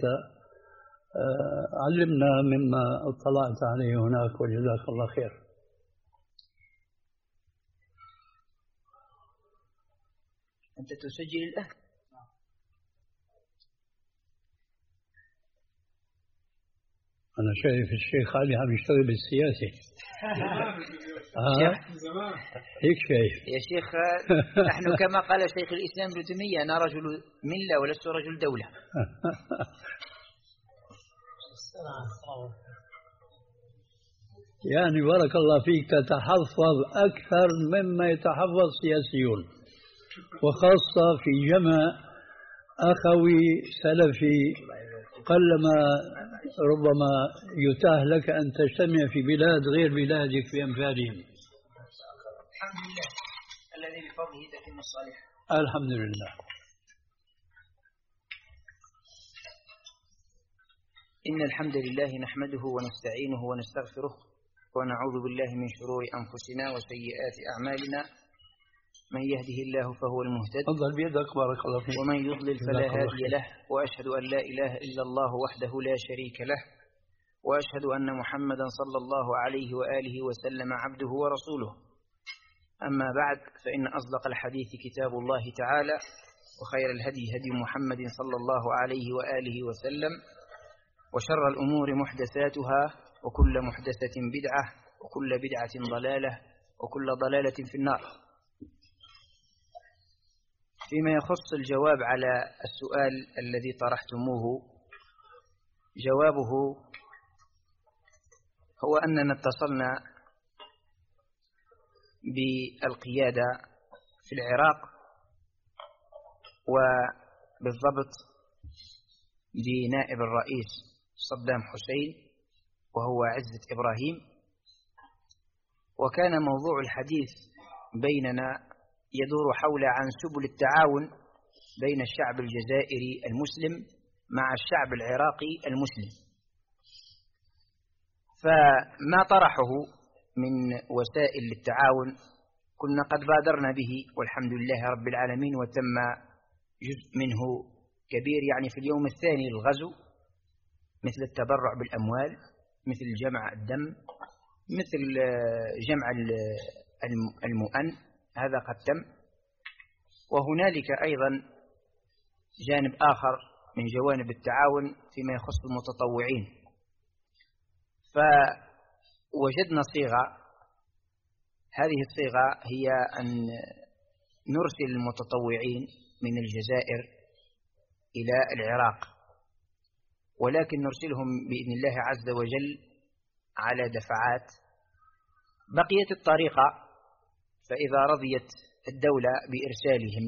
علمنا مما اطلعت عليه هناك، وجزاك الله خير. أنت تسجل الآن؟ أنا شايف الشيخ علي عم يشتغل بالسياسة. آه هيك شايف يا شيخ. نحن كما قال شيخ الإسلام ابن تيمية أنا رجل ملة ولست رجل دولة. يعني بارك الله فيك تتحفظ أكثر مما يتحفظ سياسيون، وخاصة في جمع أخوي سلفي قلما ربما يتاح لك أن تجتمع في بلاد غير بلادك بأمثالهم. الحمد لله الذي بفضله تتم الصالحات. الحمد لله. إن الحمد لله نحمده ونستعينه ونستغفره ونعوذ بالله من شرور أنفسنا وسيئات أعمالنا، من يهده الله فهو المهتد تفضل بيدك بارك الله فيك، ومن يضلل فلا هادي له، وأشهد أن لا إله إلا الله وحده لا شريك له، وأشهد أن محمدا صلى الله عليه وآله وسلم عبده ورسوله. أما بعد، فإن أصدق الحديث كتاب الله تعالى، وخير الهدي هدي محمد صلى الله عليه وآله وسلم، وشر الأمور محدثاتها، وكل محدثة بدعة، وكل بدعة ضلالة، وكل ضلالة في النار. فيما يخص الجواب على السؤال الذي طرحتموه، جوابه هو أننا اتصلنا بالقيادة في العراق، وبالضبط بنائب الرئيس صدام حسين وهو عزة إبراهيم، وكان موضوع الحديث بيننا يدور حول عن سبل التعاون بين الشعب الجزائري المسلم مع الشعب العراقي المسلم. فما طرحه من وسائل للتعاون كنا قد بادرنا به والحمد لله رب العالمين، وتم جزء منه كبير يعني في اليوم الثاني للغزو، مثل التبرع بالأموال، مثل جمع الدم، مثل جمع المؤن، هذا قد تم. وهنالك أيضا جانب آخر من جوانب التعاون فيما يخص المتطوعين، فوجدنا صيغة، هذه الصيغة هي أن نرسل المتطوعين من الجزائر إلى العراق، ولكن نرسلهم بإذن الله عز وجل على دفعات. بقيت الطريقة، فإذا رضيت الدولة بإرسالهم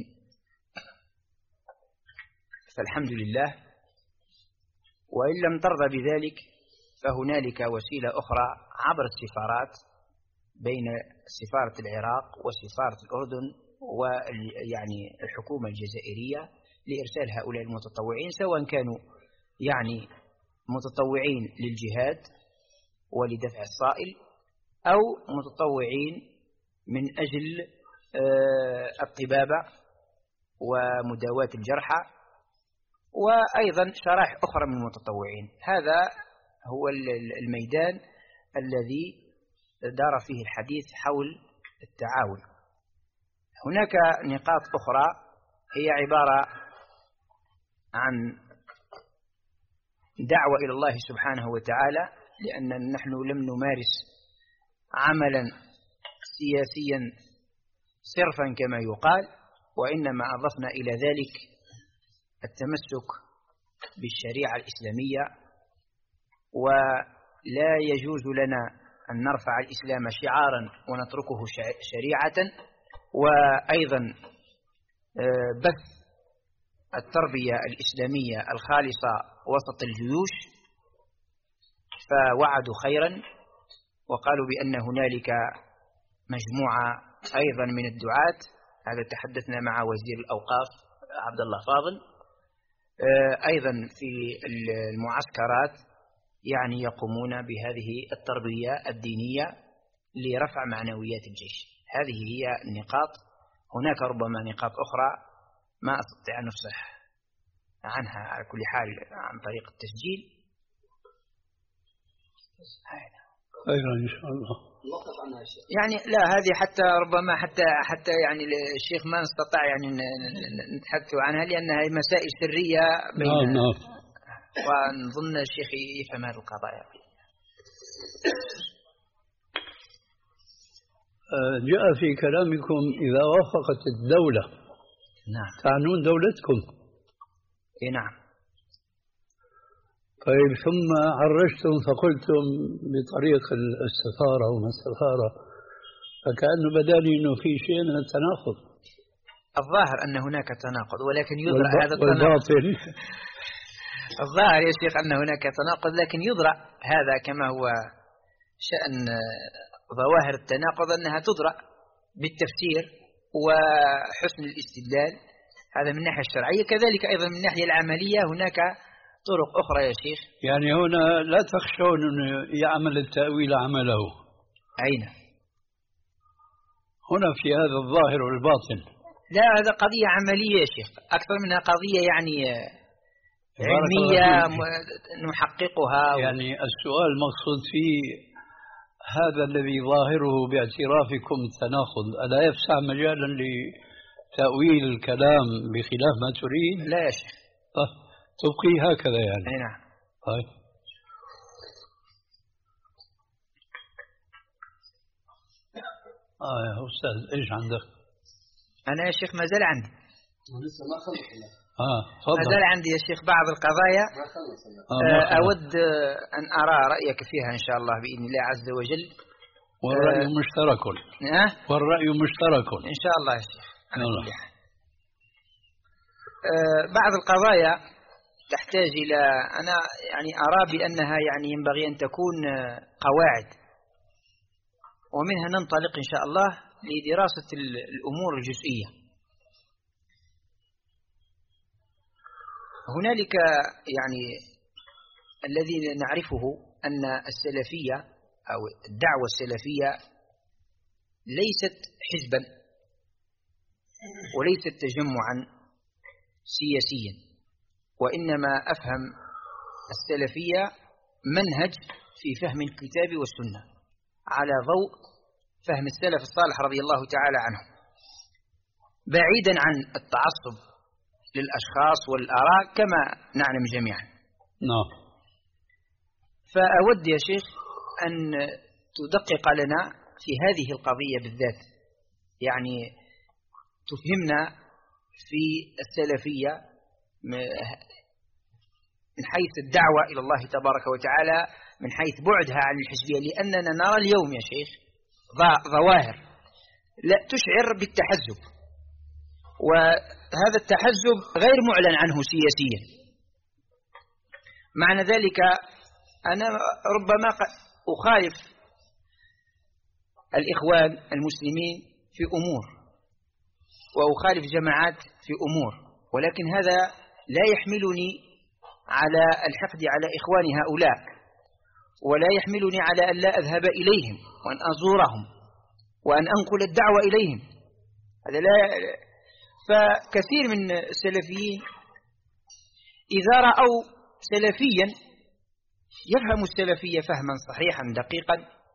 فالحمد لله، وإن لم ترضى بذلك فهنالك وسيلة أخرى عبر السفارات، بين سفارة العراق وسفارة الأردن ويعني الحكومة الجزائرية، لإرسال هؤلاء المتطوعين، سواء كانوا يعني متطوعين للجهاد ولدفع الصائل أو متطوعين من أجل الطبابة ومداواة الجرحى، وأيضا شرائح أخرى من المتطوعين. هذا هو الميدان الذي دار فيه الحديث حول التعاون. هناك نقاط أخرى هي عبارة عن دعوة إلى الله سبحانه وتعالى، لأن نحن لم نمارس عملا سياسيا صرفا كما يقال، وإنما أضفنا إلى ذلك التمسك بالشريعة الإسلامية، ولا يجوز لنا أن نرفع الإسلام شعارا ونتركه شريعة، وأيضا بث التربية الإسلامية الخالصة وسط الجيوش. فوعدوا خيرا وقالوا بأن هنالك مجموعة أيضا من الدعاة، هذا تحدثنا مع وزير الأوقاف عبد الله فاضل، أيضا في المعسكرات يعني يقومون بهذه التربية الدينية لرفع معنويات الجيش. هذه هي النقاط. هناك ربما نقاط أخرى ما أستطيع أن أفصح عنها على كل حال عن طريق التسجيل. خيرا إن شاء الله. يعني لا، هذه حتى ربما حتى حتى يعني الشيخ ما نستطيع يعني نتحدث عنها، لأنها مسائل سرية بين نعم نعم. ونظن الشيخ يفهم هذه القضايا. جاء في كلامكم إذا وافقت الدولة. نعم. تعنون دولتكم؟ إيه نعم. طيب، ثم عرجتم فقلتم بطريق السفارة وما السفارة، فكأنه بداني أنه في شيء من التناقض. الظاهر أن هناك تناقض، ولكن يدرأ هذا التناقض. والباطل الظاهر يا شيخ أن هناك تناقض، لكن يدرأ هذا كما هو شأن ظواهر التناقض، أنها تدرأ بالتفسير وحسن الاستدلال، هذا من الناحية الشرعية. كذلك أيضا من الناحية العملية هناك طرق أخرى يا شيخ. يعني هنا لا تخشون أن يعمل التأويل عمله. أين؟ هنا في هذا الظاهر والباطن. لا، هذا قضية عملية يا شيخ، أكثر منها قضية يعني علمية نحققها. يعني السؤال المقصود فيه هذا الذي ظاهره باعترافكم التناقض، ألا يفسح مجالا لتأويل الكلام بخلاف ما تريد؟ لا يا شيخ. طيب تبقي هكذا يعني. أي نعم. طيب. آه يا أستاذ، إيش عندك؟ أنا يا شيخ ما زال عندي. لسه ما خلص. آه تفضل. ما زال عندي يا شيخ بعض القضايا آه أود أن أرى رأيك فيها إن شاء الله بإذن الله عز وجل. والرأي آه مشترك. أه؟ والرأي مشترك إن شاء الله يا شيخ. آه بعض القضايا تحتاج إلى، أنا يعني أرى بأنها يعني ينبغي أن تكون قواعد، ومنها ننطلق إن شاء الله لدراسة الأمور الجزئية. هنالك يعني الذي نعرفه أن السلفية أو الدعوة السلفية ليست حزبا وليست تجمعا سياسيا، وإنما أفهم السلفية منهج في فهم الكتاب والسنة على ضوء فهم السلف الصالح رضي الله تعالى عنهم، بعيدا عن التعصب للأشخاص والآراء كما نعلم جميعا. نعم. فأود يا شيخ أن تدقق لنا في هذه القضية بالذات، يعني تفهمنا في السلفية من حيث الدعوة إلى الله تبارك وتعالى، من حيث بعدها عن الحزبية، لأننا نرى اليوم يا شيخ ظواهر لا تشعر بالتحزب، وهذا التحزب غير معلن عنه سياسيا. معنى ذلك أنا ربما أخالف الإخوان المسلمين في أمور، وأخالف جماعات في أمور، ولكن هذا لا يحملني على الحقد على إخوان هؤلاء، ولا يحملني على أن لا أذهب إليهم وأن أزورهم وأن أنقل الدعوة إليهم. هذا لا. فكثير من السلفيين إذا رأوا سلفيا يفهم السلفية فهما صحيحا دقيقا،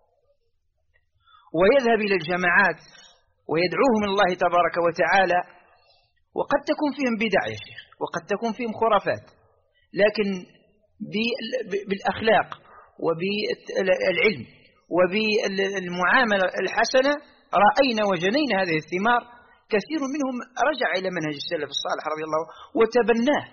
ويذهب إلى الجماعات ويدعوهم من الله تبارك وتعالى، وقد تكون فيهم بدع يا شيخ، وقد تكون فيهم خرافات، لكن بالأخلاق وبالعلم وبالمعاملة الحسنة رأينا وجنينا هذه الثمار. كثير منهم رجع إلى منهج السلف الصالح رضي الله وتبناه.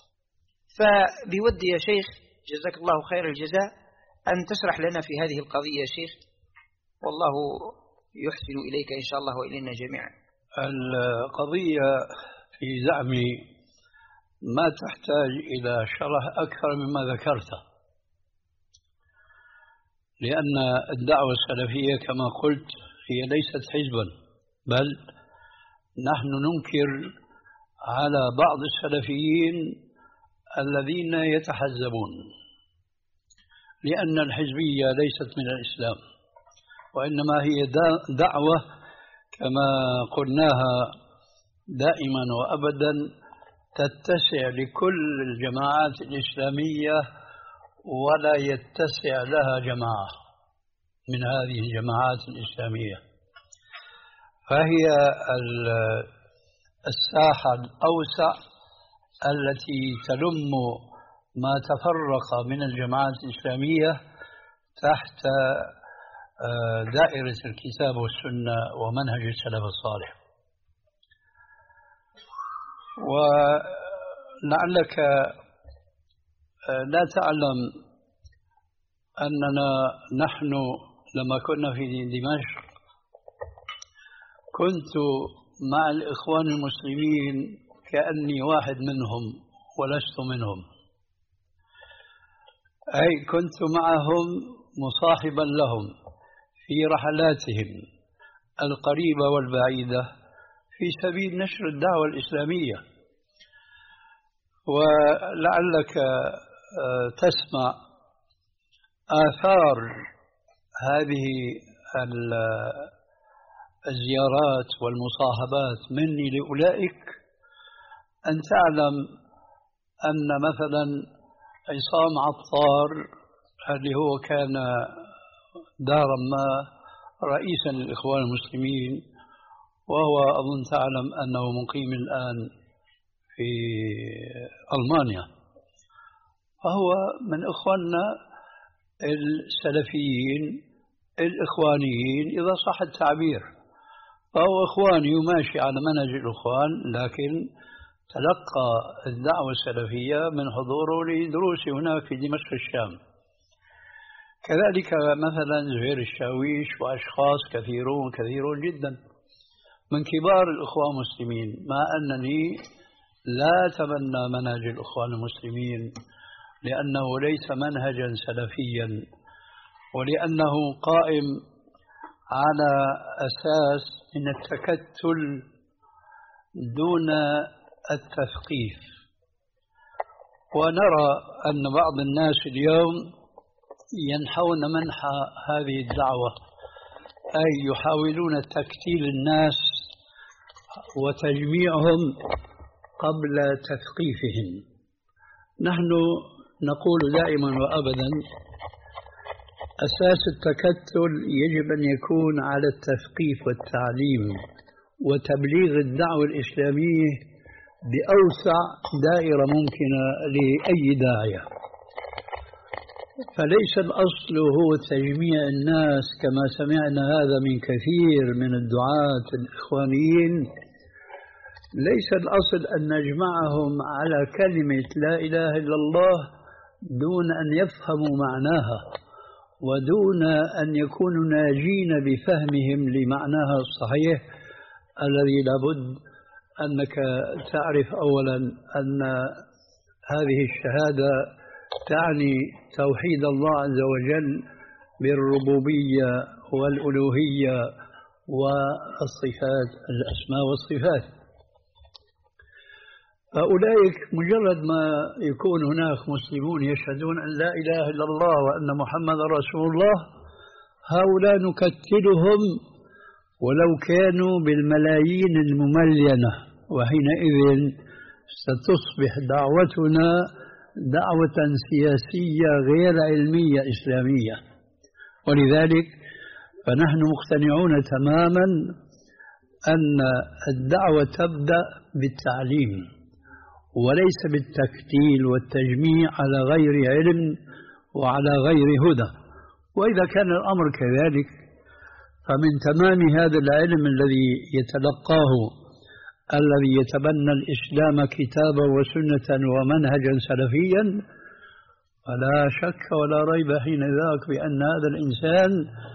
فبودي يا شيخ جزاك الله خير الجزاء أن تشرح لنا في هذه القضية يا شيخ، والله يحسن إليك إن شاء الله وإلينا جميعا. القضية في زعمي ما تحتاج إلى شرح أكثر مما ذكرته، لأن الدعوة السلفية كما قلت هي ليست حزبا، بل نحن ننكر على بعض السلفيين الذين يتحزبون، لأن الحزبية ليست من الإسلام، وإنما هي دعوة كما قلناها دائما وأبدا تتسع لكل الجماعات الإسلامية، ولا يتسع لها جماعة من هذه الجماعات الإسلامية. فهي الساحة الأوسع التي تلم ما تفرق من الجماعات الإسلامية تحت دائرة الكتاب والسنة ومنهج السلف الصالح. ولعلك لا تعلم أننا نحن لما كنا في دمشق كنت مع الإخوان المسلمين كأني واحد منهم ولست منهم، أي كنت معهم مصاحبا لهم في رحلاتهم القريبة والبعيدة في سبيل نشر الدعوة الإسلامية. ولعلك تسمع آثار هذه الزيارات والمصاحبات مني لأولئك، أن تعلم أن مثلا عصام عطار اللي هو كان دارا ما رئيسا للإخوان المسلمين، وهو أظن تعلم أنه مقيم الآن في ألمانيا، فهو من إخواننا السلفيين الإخوانيين إذا صح التعبير، فهو إخواني وماشي على منهج الإخوان، لكن تلقى الدعوة السلفية من حضوره لدروس هناك في دمشق الشام. كذلك مثلا زهير الشاويش وأشخاص كثيرون كثيرون جدا من كبار الإخوان المسلمين، مع أنني لا تبنى منهج الإخوان المسلمين، لأنه ليس منهجا سلفيا، ولأنه قائم على أساس من التكتل دون التثقيف. ونرى أن بعض الناس اليوم ينحون منحى هذه الدعوة، أي يحاولون تكتيل الناس وتجميعهم قبل تثقيفهم. نحن نقول دائما وأبدا أساس التكتل يجب أن يكون على التثقيف والتعليم وتبليغ الدعوة الإسلامية بأوسع دائرة ممكنة لأي داعية. فليس الأصل هو تجميع الناس كما سمعنا هذا من كثير من الدعاة الإخوانيين. ليس الأصل أن نجمعهم على كلمة لا إله إلا الله دون أن يفهموا معناها ودون أن يكونوا ناجين بفهمهم لمعناها الصحيح الذي لابد أنك تعرف أولا أن هذه الشهادة تعني توحيد الله عز وجل بالربوبية والألوهية والصفات، الأسماء والصفات. فأولئك مجرد ما يكون هناك مسلمون يشهدون أن لا إله إلا الله وأن محمد رسول الله، هؤلاء نكتلهم ولو كانوا بالملايين المملينة، وحينئذ ستصبح دعوتنا دعوة سياسية غير علمية إسلامية. ولذلك فنحن مقتنعون تماما أن الدعوة تبدأ بالتعليم وليس بالتكتيل والتجميع على غير علم وعلى غير هدى. وإذا كان الأمر كذلك فمن تمام هذا العلم الذي يتلقاه الذي يتبنى الإسلام كتابا وسنة ومنهجا سلفيا، فلا شك ولا ريب حين ذاك بأن هذا الإنسان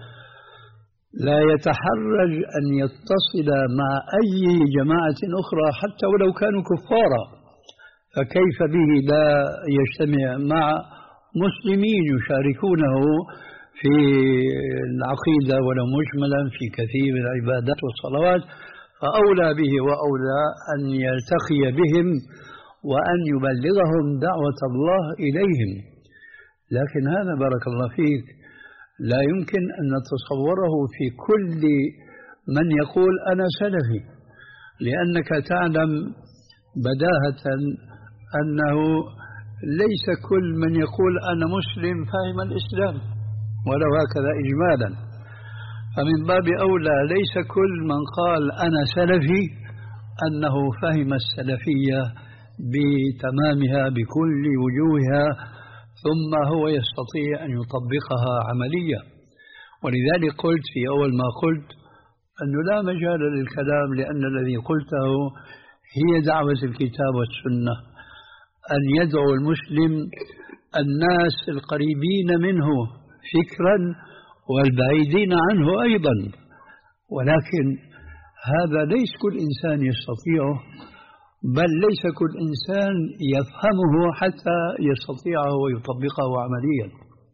لا يتحرج أن يتصل مع أي جماعة أخرى حتى ولو كانوا كفارا، فكيف به لا يجتمع مع مسلمين يشاركونه في العقيدة ولو مجملا في كثير من العبادات والصلوات، فأولى به وأولى أن يلتقي بهم وأن يبلغهم دعوة الله إليهم. لكن هذا بارك الله فيك لا يمكن أن نتصوره في كل من يقول أنا سلفي، لأنك تعلم بداهة أنه ليس كل من يقول أنا مسلم فاهم الإسلام ولو هكذا إجمالا. فمن باب أولى ليس كل من قال أنا سلفي أنه فهم السلفية بتمامها بكل وجوهها ثم هو يستطيع أن يطبقها عمليا. ولذلك قلت في أول ما قلت أنه لا مجال للكلام، لأن الذي قلته هي دعوة الكتاب والسنة، أن يدعو المسلم الناس القريبين منه فكرا والبعيدين عنه أيضا، ولكن هذا ليس كل إنسان يستطيعه، بل ليس كل إنسان يفهمه حتى يستطيعه ويطبقه عمليا.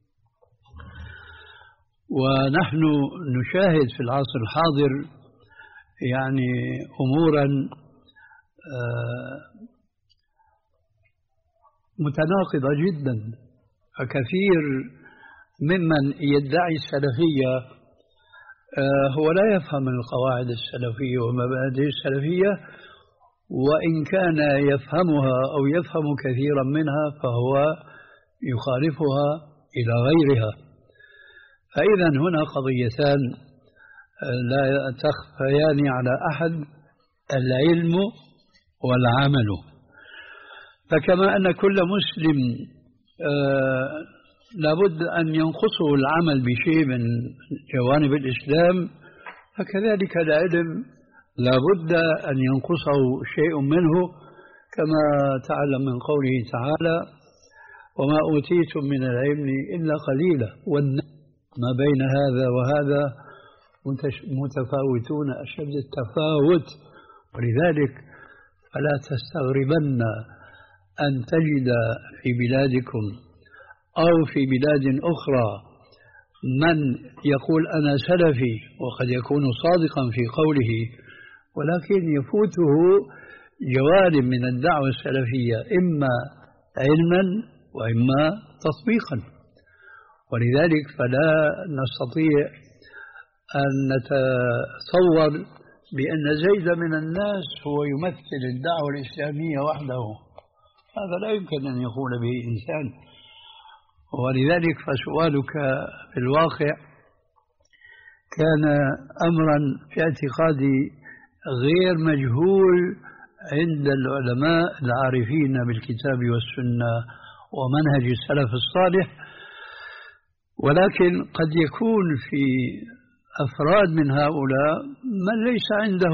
ونحن نشاهد في العصر الحاضر يعني أمورا متناقضة جدا. فكثير ممن يدعي السلفية هو لا يفهم القواعد السلفية ومبادئ السلفية، وإن كان يفهمها أو يفهم كثيرا منها فهو يخالفها إلى غيرها. فإذا هنا قضيتان لا تخفيان على أحد: العلم والعمل. فكما أن كل مسلم لابد أن ينقصه العمل بشيء من جوانب الإسلام، فكذلك العلم لابد أن ينقصه شيء منه، كما تعلم من قوله تعالى: وما أوتيتم من العلم إلا قليلا ما بين هذا وهذا متفاوتون أشد التفاوت. ولذلك فلا تستغربن أن تجد في بلادكم أو في بلاد أخرى من يقول أنا سلفي وقد يكون صادقا في قوله، ولكن يفوته جوانب من الدعوة السلفية إما علما وإما تطبيقا. ولذلك فلا نستطيع أن نتصور بأن زيد من الناس هو يمثل الدعوة الإسلامية وحده، هذا لا يمكن أن يقول به إنسان. ولذلك فسؤالك في الواقع كان أمرا في اعتقادي غير مجهول عند العلماء العارفين بالكتاب والسنة ومنهج السلف الصالح، ولكن قد يكون في أفراد من هؤلاء من ليس عنده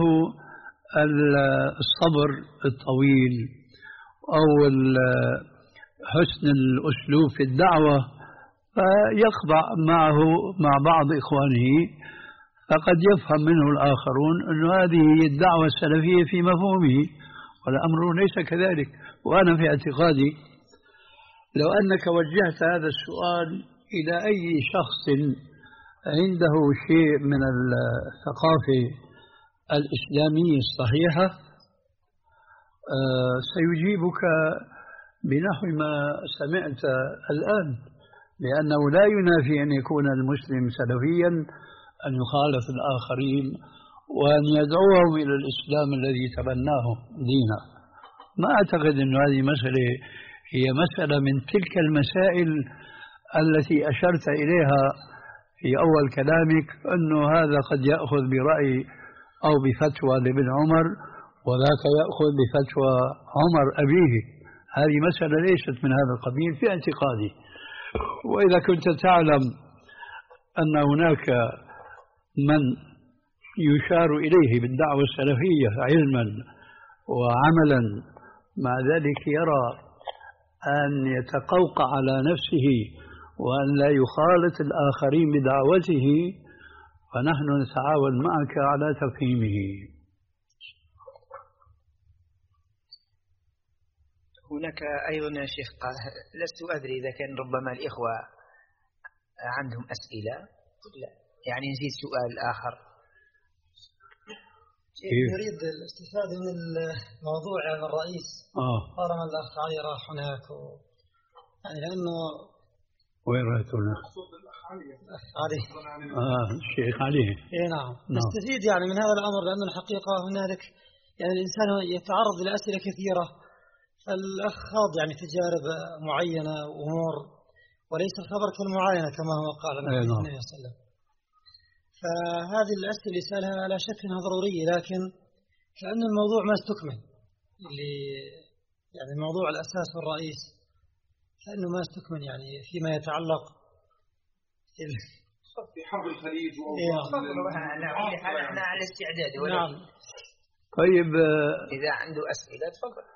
الصبر الطويل أو حسن الأسلوب في الدعوة، فيخضع معه مع بعض إخوانه، فقد يفهم منه الآخرون أن هذه هي الدعوة السلفية في مفهومه، والأمر ليس كذلك. وأنا في اعتقادي لو أنك وجهت هذا السؤال إلى أي شخص عنده شيء من الثقافة الإسلامية الصحيحة سيجيبك بنحو ما سمعت الآن، لأنه لا ينافي أن يكون المسلم سلفيا أن يخالف الآخرين وأن يدعوهم إلى الإسلام الذي تبناه دينا. ما أعتقد أن هذه مسألة هي مسألة من تلك المسائل التي أشرت إليها في أول كلامك، أنه هذا قد يأخذ برأي أو بفتوى لابن عمر وذاك يأخذ بفتوى عمر أبيه. هذه مسألة ليست من هذا القبيل في اعتقادي. وإذا كنت تعلم أن هناك من يشار إليه بالدعوة السلفية علما وعملا، مع ذلك يرى أن يتقوقع على نفسه وأن لا يخالط الآخرين بدعوته، فنحن نتعاون معك على تفهيمه. هناك أيضا يا شيخ لست أدري إذا كان ربما الإخوة عندهم أسئلة، لا يعني نزيد سؤال آخر. يريد الاستفادة من الموضوع عن الرئيس آه. طالما الأخ علي راح هناك و... يعني لأنه وين رأيتنا؟ الأخ علي آه الشيخ علي. إيه نعم. نستفيد يعني من هذا الأمر، لأن الحقيقة هنالك يعني الإنسان يتعرض لأسئلة كثيرة، فالأخ خاض يعني تجارب معينة وأمور، وليس الخبر كالمعاينة كما هو قال النبي صلى الله عليه وسلم. فهذه الأسئلة اللي سألها لا شك أنها ضرورية، لكن كأن الموضوع ما استكمل، اللي يعني موضوع الأساس والرئيس كأنه ما استكمل، يعني فيما يتعلق في حرب الخليج نحن على استعداد. نعم. طيب إذا عنده أسئلة تفضل.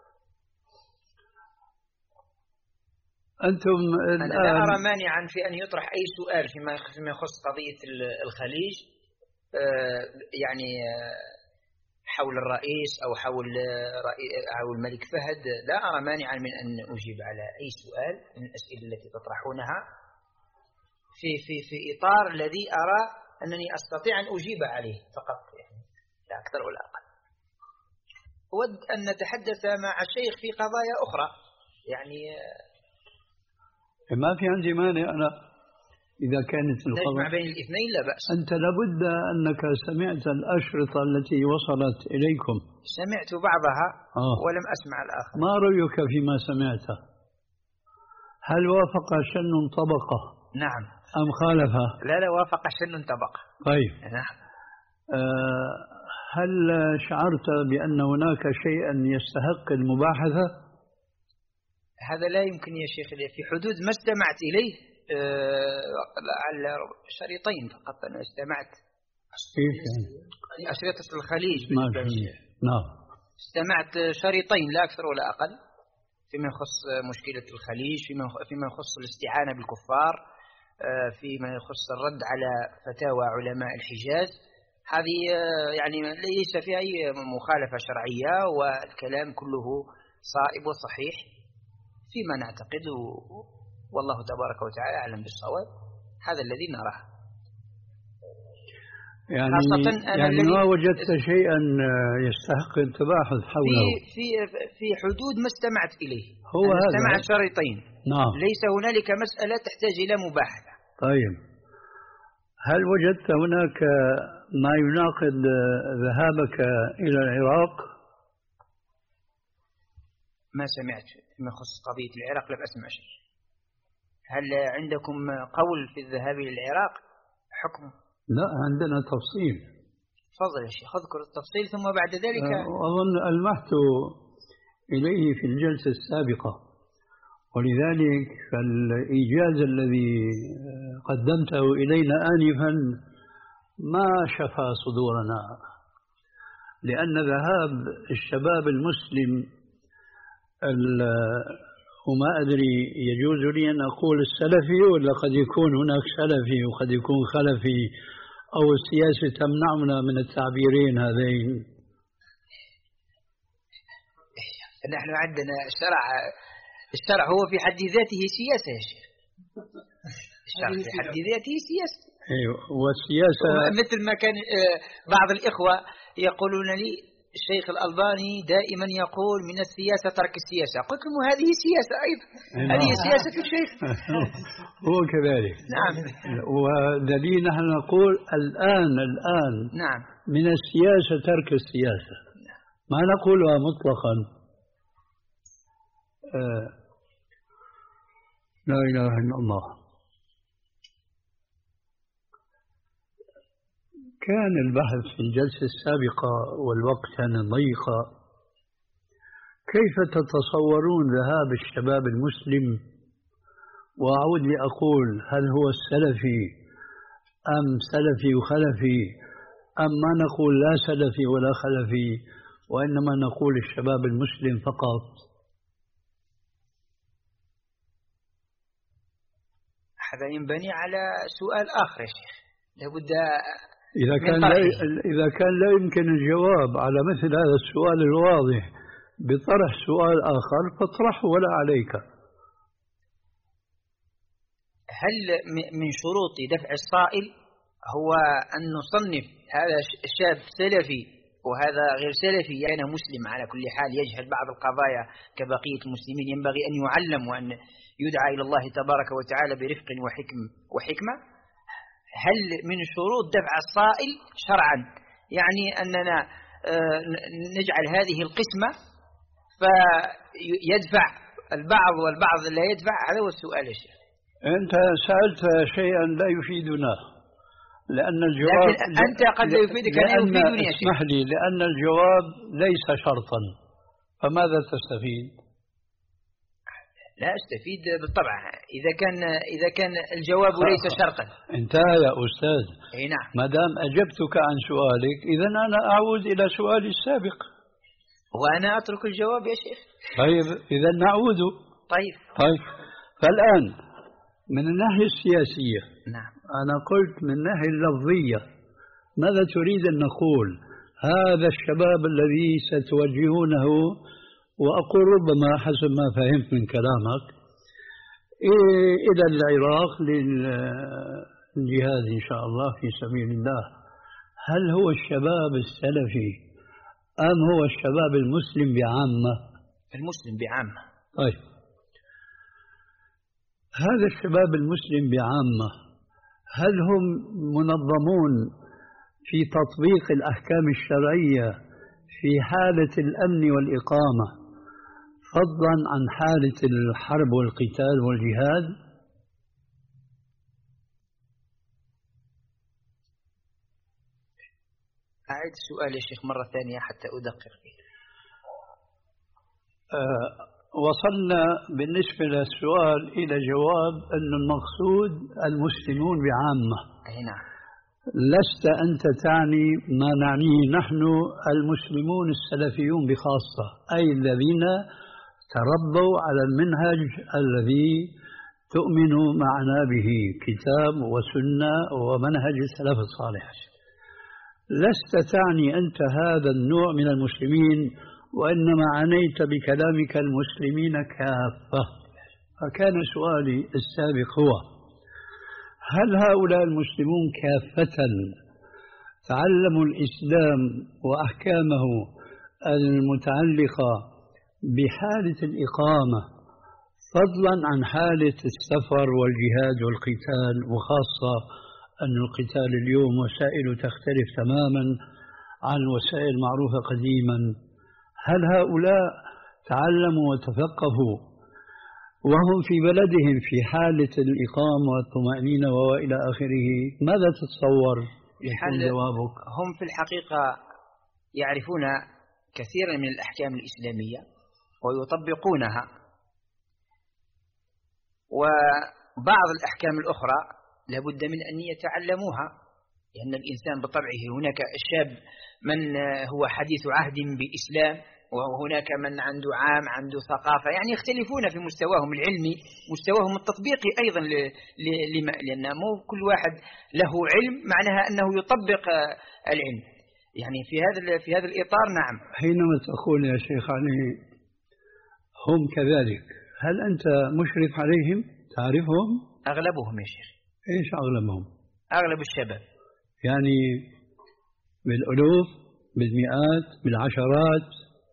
أنتم أنا لا أرى مانعا في أن يطرح أي سؤال فيما يخص قضية الخليج، يعني حول الرئيس أو حول حول الملك فهد. لا أرى مانعا من أن أجيب على أي سؤال من الأسئلة التي تطرحونها في في في إطار الذي أرى أنني أستطيع أن أجيب عليه فقط، يعني لا أكثر ولا أقل. أود أن نتحدث مع الشيخ في قضايا أخرى، يعني ما في عندي مانع أنا إذا كانت نجمع بين الاثنين لا بأس. أنت لابد أنك سمعت الأشرطة التي وصلت إليكم. سمعت بعضها آه. ولم أسمع الآخر. ما رأيك فيما سمعته؟ هل وافق شن طبقة؟ نعم. أم خالفها؟ لا لا وافق شن طبقة. طيب. نعم. آه هل شعرت بأن هناك شيئا يستحق المباحثة؟ هذا لا يمكن يا شيخ، في حدود ما استمعت إليه على شريطين فقط. أنا استمعت كيف يعني؟ أشرطة الخليج. نعم. استمعت شريطين لا أكثر ولا أقل فيما يخص مشكلة الخليج، فيما فيما يخص الاستعانة بالكفار، فيما يخص الرد على فتاوى علماء الحجاز. هذه يعني ليس فيها أي مخالفة شرعية، والكلام كله صائب وصحيح فيما نعتقد، والله تبارك وتعالى أعلم بالصواب. هذا الذي نراه. يعني يعني ما وجدت شيئا يستحق التباحث حوله في في في حدود ما استمعت إليه. هو هذا استمعت شريطين. نعم. ليس هنالك مسألة تحتاج إلى مباحثة. طيب، هل وجدت هناك ما يناقض ذهابك إلى العراق؟ ما سمعت فيما يخص قضية العراق، لم أسمع شيء. هل عندكم قول في الذهاب إلى العراق حكم؟ لا، عندنا تفصيل. تفضل يا شيخ، اذكر التفصيل ثم بعد ذلك. أظن ألمحت إليه في الجلسة السابقة، ولذلك فالإيجاز الذي قدمته إلينا آنفا ما شفى صدورنا، لأن ذهاب الشباب المسلم وما أدري يجوز لي أن أقول السلفي، ولا قد يكون هناك سلفي وقد يكون خلفي، أو السياسة تمنعنا من التعبيرين هذين. نحن عندنا الشرع، الشرع هو في حد ذاته سياسة يا شيخ. الشرع في حد ذاته سياسة. أيوة، والسياسة مثل ما كان بعض الإخوة يقولون لي الشيخ الألباني دائما يقول من السياسة ترك السياسة. قلت لهم هذه سياسة أيضا. هذه سياسة الشيخ. هو كذلك. نعم. ودليل نحن نقول الآن الآن نعم من السياسة ترك السياسة، ما نقولها مطلقا. آه. لا إله إلا الله. كان البحث في الجلسة السابقة والوقت كان ضيقا. كيف تتصورون ذهاب الشباب المسلم؟ وأعود لأقول هل هو السلفي أم سلفي وخلفي، أم ما نقول لا سلفي ولا خلفي وإنما نقول الشباب المسلم فقط؟ هذا ينبني على سؤال آخر يا شيخ، لابد إذا كان لا إذا كان لا يمكن الجواب على مثل هذا السؤال الواضح بطرح سؤال آخر فاطرحه ولا عليك. هل من شروط دفع الصائل هو أن نصنف هذا الشاب سلفي وهذا غير سلفي؟ يعني مسلم على كل حال يجهل بعض القضايا كبقية المسلمين، ينبغي أن يعلم وأن يدعى إلى الله تبارك وتعالى برفق وحكم وحكمة. هل من شروط دفع الصائل شرعا يعني أننا نجعل هذه القسمة فيدفع البعض والبعض لا يدفع؟ هذا هو السؤال يا شيخ. أنت سألت شيئا لا يفيدنا، لأن الجواب لكن أنت قد لا يفيدك أنا يفيدني يا شيخ. اسمح لي، لأن الجواب ليس شرطا، فماذا تستفيد؟ لا أستفيد بالطبع إذا كان إذا كان الجواب ليس شرطا. انتهى يا أستاذ. أي نعم. ما دام أجبتك عن سؤالك إذا أنا أعود إلى سؤالي السابق. وأنا أترك الجواب يا شيخ. طيب إذا نعود. طيب. طيب فالآن من الناحية السياسية. نعم. أنا قلت من الناحية اللفظية ماذا تريد أن نقول؟ هذا الشباب الذي ستوجهونه، وأقول ربما حسب ما فهمت من كلامك إلى العراق للجهاد إن شاء الله في سبيل الله، هل هو الشباب السلفي أم هو الشباب المسلم بعامة؟ المسلم بعامة. طيب هذا الشباب المسلم بعامة هل هم منظمون في تطبيق الأحكام الشرعية في حالة الأمن والإقامة فضلا عن حالة الحرب والقتال والجهاد؟ أعيد السؤال يا شيخ مرة ثانية حتى أدقق فيه. أه وصلنا بالنسبة للسؤال إلى جواب أن المقصود المسلمون بعامة. أي نعم. لست أنت تعني ما نعنيه نحن المسلمون السلفيون بخاصة، أي الذين تربوا على المنهج الذي تؤمن معنا به كتاب وسنة ومنهج السلف الصالح. لست تعني أنت هذا النوع من المسلمين، وإنما عنيت بكلامك المسلمين كافة. فكان سؤالي السابق هو: هل هؤلاء المسلمون كافة تعلموا الإسلام وأحكامه المتعلقة بحالة الإقامة فضلا عن حالة السفر والجهاد والقتال، وخاصة أن القتال اليوم وسائله تختلف تماما عن الوسائل المعروفة قديما؟ هل هؤلاء تعلموا وتثقفوا وهم في بلدهم في حالة الإقامة والطمأنينة وإلى آخره؟ ماذا تتصور يكون جوابك؟ هم في الحقيقة يعرفون كثيرا من الأحكام الإسلامية ويطبقونها، وبعض الأحكام الأخرى لابد من أن يتعلموها، لأن الإنسان بطبعه هناك الشاب من هو حديث عهد بالإسلام، وهناك من عنده عام عنده ثقافة، يعني يختلفون في مستواهم العلمي مستواهم التطبيقي أيضا، لأن مو كل واحد له علم معناها أنه يطبق العلم. يعني في هذا في هذا الإطار نعم. حينما تقول يا شيخ علي هم كذلك، هل أنت مشرف عليهم؟ تعرفهم؟ أغلبهم يا شيخ. إيش أغلبهم؟ أغلب الشباب. يعني بالألوف، بالمئات، بالعشرات؟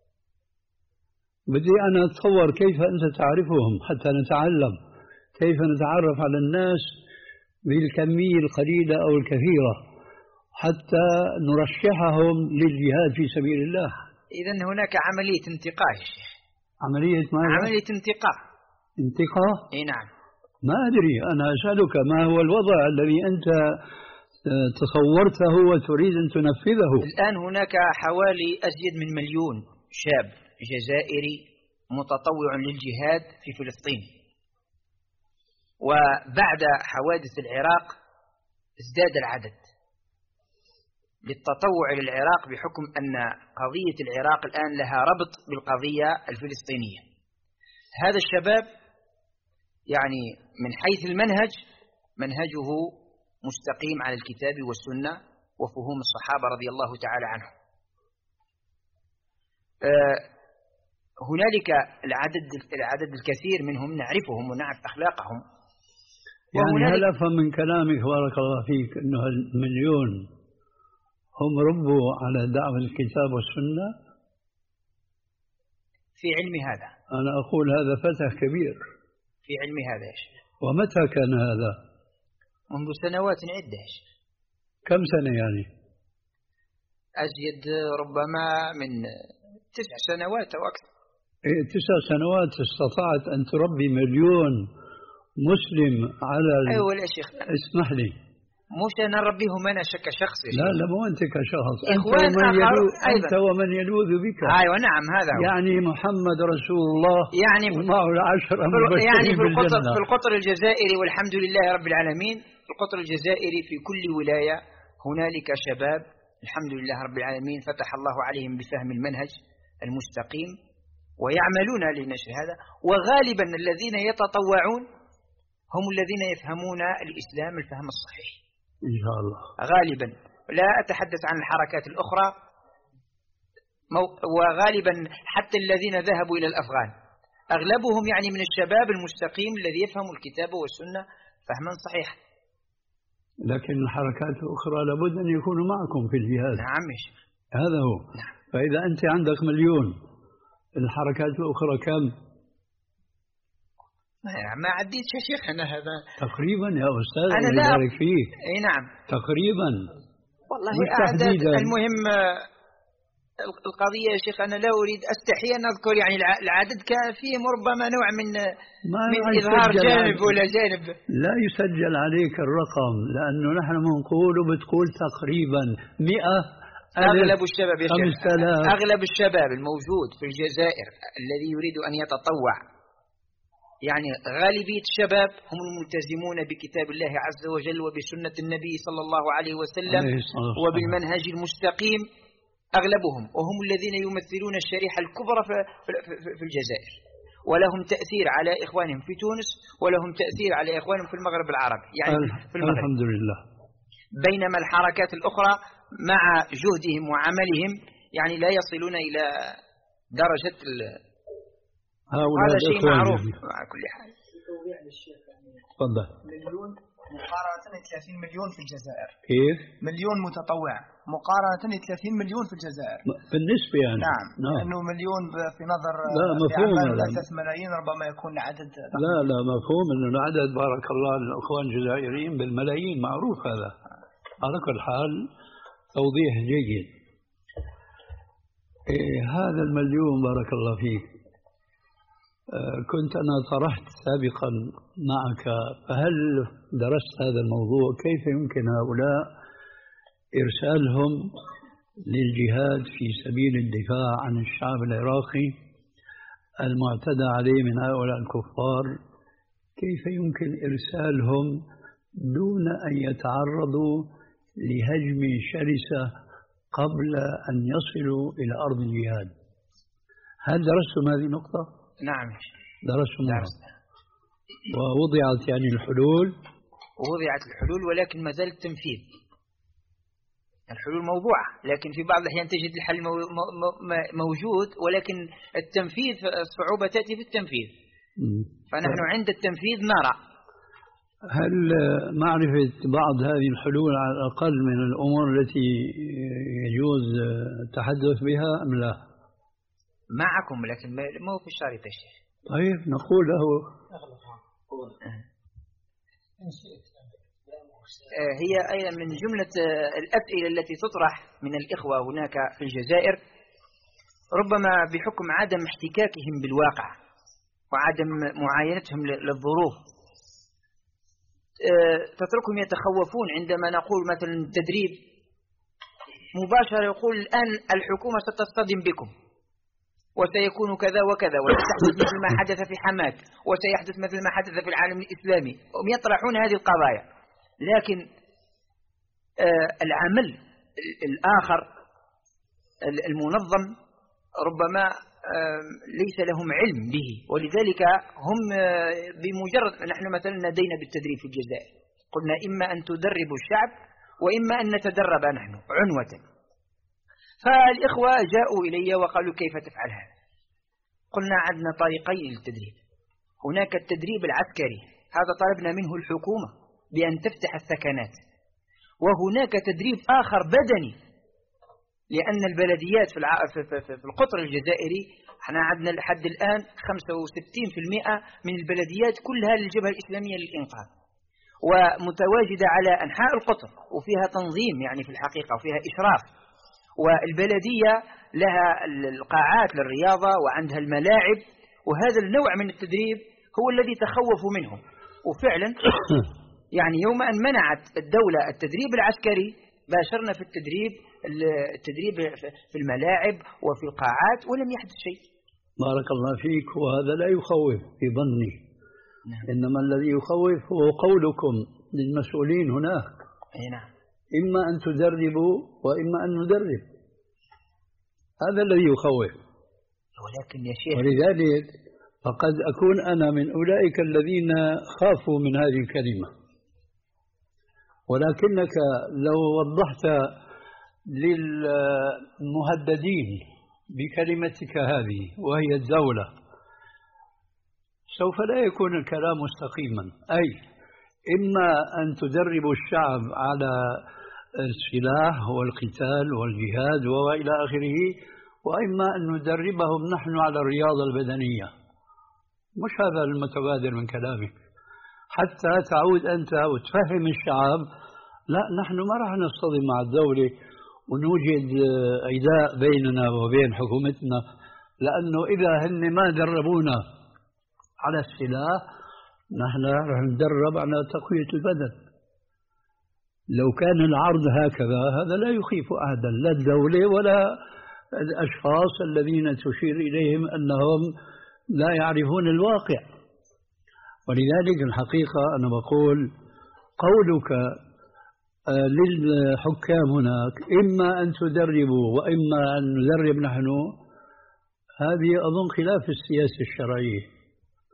بدي أنا أتصور كيف أنت تعرفهم حتى نتعلم كيف نتعرف على الناس بالكمية القليلة أو الكثيرة حتى نرشحهم للجهاد في سبيل الله. إذن هناك عملية انتقاء يا شيخ. عملية ماذا؟ عملية انتقاء. انتقاء؟ اي نعم. ما أدري، أنا أسألك ما هو الوضع الذي أنت تصورته وتريد أن تنفذه؟ الآن هناك حوالي أزيد من مليون شاب جزائري متطوع للجهاد في فلسطين، وبعد حوادث العراق ازداد العدد للتطوع للعراق بحكم أن قضية العراق الآن لها ربط بالقضية الفلسطينية. هذا الشباب يعني من حيث المنهج منهجه مستقيم على الكتاب والسنة وفهوم الصحابة رضي الله تعالى عنهم. أه هنالك العدد العدد الكثير منهم نعرفهم ونعرف أخلاقهم. يعني هل أفهم من كلامك بارك الله فيك أنه المليون هم ربوا على دعوة الكتاب والسنة؟ في علم هذا أنا أقول هذا فتح كبير في علم هذا يا شيخ. ومتى كان هذا؟ منذ سنوات عدة يا شيخ. كم سنة يعني؟ أزيد ربما من تسع سنوات أو أكثر. إيه تسع سنوات استطعت أن تربي مليون مسلم على أيوة يا شيخ. اسمح لي، مش أنا نربيهم أنا كشخص. لا لا مو أنت كشخص، أنت ومن, يلو... أنت ومن يلوذ بك. أيوة نعم هذا هو. يعني محمد رسول الله يعني ومعه العشرة يعني في القطر, في القطر الجزائري والحمد لله رب العالمين. في القطر الجزائري في كل ولاية هنالك شباب الحمد لله رب العالمين فتح الله عليهم بفهم المنهج المستقيم ويعملون لنشر هذا. وغالبا الذين يتطوعون هم الذين يفهمون الإسلام الفهم الصحيح إن شاء الله. غالبا لا أتحدث عن الحركات الأخرى. وغالبا حتى الذين ذهبوا إلى الأفغان أغلبهم يعني من الشباب المستقيم الذي يفهم الكتاب والسنة فهما صحيحا. لكن الحركات الأخرى لابد أن يكونوا معكم في الجهاد. نعم. هذا هو. نعم. فإذا أنت عندك مليون الحركات الأخرى كم؟ ما عديت يا شيخ أنا هذا تقريبا يا أستاذ. أنا لا أبارك فيك. أي نعم تقريبا والله أعداد. المهم القضية يا شيخ أنا لا أريد أستحي أن أذكر يعني العدد كان فيهم ربما نوع من من إظهار جانب ولا جانب. لا يسجل عليك الرقم لأنه نحن بنقول وبتقول تقريبا مئة. أغلب الشباب يا شيخ أغلب الشباب الموجود في الجزائر الذي يريد أن يتطوع يعني غالبية الشباب هم الملتزمون بكتاب الله عز وجل وبسنة النبي صلى الله عليه وسلم وبالمنهج المستقيم أغلبهم، وهم الذين يمثلون الشريحة الكبرى في الجزائر ولهم تأثير على إخوانهم في تونس ولهم تأثير على إخوانهم في المغرب العربي يعني في المغرب. الحمد لله. بينما الحركات الأخرى مع جهدهم وعملهم يعني لا يصلون إلى درجة هذا شيء معروف على كل حال. تفضل. مليون مقارنة ثلاثين مليون في الجزائر. كيف؟ مليون متطوع مقارنة ثلاثين مليون في الجزائر. بالنسبة يعني. نعم. نعم. لأنه مليون في نظر لا مفهوم ثلاث ملايين ربما يكون العدد. لا لا مفهوم إنه العدد بارك الله الأخوان الجزائريين بالملايين معروف هذا. على كل حال توضيح جيد. إيه هذا المليون بارك الله فيك. كنت أنا طرحت سابقا معك، فهل درست هذا الموضوع؟ كيف يمكن هؤلاء إرسالهم للجهاد في سبيل الدفاع عن الشعب العراقي المعتدى عليه من هؤلاء الكفار؟ كيف يمكن إرسالهم دون أن يتعرضوا لهجم شرسة قبل أن يصلوا إلى أرض الجهاد؟ هل درستم هذه النقطة؟ نعم درستم ووضعت يعني الحلول؟ ووضعت الحلول ولكن ما زال التنفيذ. الحلول موضوعة لكن في بعض الأحيان تجد الحل موجود ولكن التنفيذ الصعوبة تأتي في التنفيذ. فنحن عند التنفيذ نرى. هل معرفة بعض هذه الحلول على الأقل من الأمور التي يجوز التحدث بها أم لا؟ معكم لكن ما هو في الشريط يا شيخ. طيب نقول له هي أيضا من جملة الأسئلة التي تطرح من الإخوة هناك في الجزائر ربما بحكم عدم احتكاكهم بالواقع وعدم معاينتهم للظروف تتركهم يتخوفون عندما نقول مثلا تدريب مباشرة يقول الآن الحكومة ستصطدم بكم وسيكون كذا وكذا وسيحدث مثل ما حدث في حماة وسيحدث مثل ما حدث في العالم الإسلامي. هم يطرحون هذه القضايا لكن آه العمل الآخر المنظم ربما آه ليس لهم علم به ولذلك هم آه بمجرد نحن مثلا نادينا بالتدريب في الجزائر قلنا إما أن تدربوا الشعب وإما أن نتدرب نحن عنوة. فالإخوة جاءوا إلي وقالوا كيف تفعل هذا؟ قلنا عندنا طريقين للتدريب. هناك التدريب العسكري هذا طلبنا منه الحكومة بأن تفتح السكنات وهناك تدريب آخر بدني لأن البلديات في, الع... في, في, في القطر الجزائري احنا عندنا لحد الآن خمسة وستين بالمئة من البلديات كلها للجبهة الإسلامية للإنقاذ ومتواجدة على أنحاء القطر وفيها تنظيم يعني في الحقيقة وفيها إشراف والبلدية لها القاعات للرياضة وعندها الملاعب وهذا النوع من التدريب هو الذي تخوفوا منه. وفعلا يعني يوم أن منعت الدولة التدريب العسكري باشرنا في التدريب التدريب في الملاعب وفي القاعات ولم يحدث شيء. بارك الله فيك. وهذا لا يخوف في ظني. نعم. إنما الذي يخوف هو قولكم للمسؤولين هناك. أي نعم. إما أن تدربوا وإما أن ندرب. هذا الذي يخوف. ولكن يا شيخ ولذلك فقد أكون أنا من أولئك الذين خافوا من هذه الكلمة ولكنك لو وضحت للمهددين بكلمتك هذه وهي الدولة سوف لا يكون الكلام مستقيما. أي إما أن تدربوا الشعب على السلاح والقتال والجهاد وإلى آخره وإما أن ندربهم نحن على الرياضة البدنية. مش هذا المتبادر من كلامك حتى تعود أنت وتفهم الشعب لا نحن ما راح نصطدم مع الدولة ونوجد عداء بيننا وبين حكومتنا لأنه إذا هن ما دربونا على السلاح نحن راح ندرب على تقوية البدن. لو كان العرض هكذا هذا لا يخيف أحدا لا الدولة ولا الأشخاص الذين تشير إليهم أنهم لا يعرفون الواقع. ولذلك الحقيقة أنا بقول قولك للحكام هناك إما أن تدربوا وإما أن ندرب نحن هذه أظن خلاف السياسة الشرعية.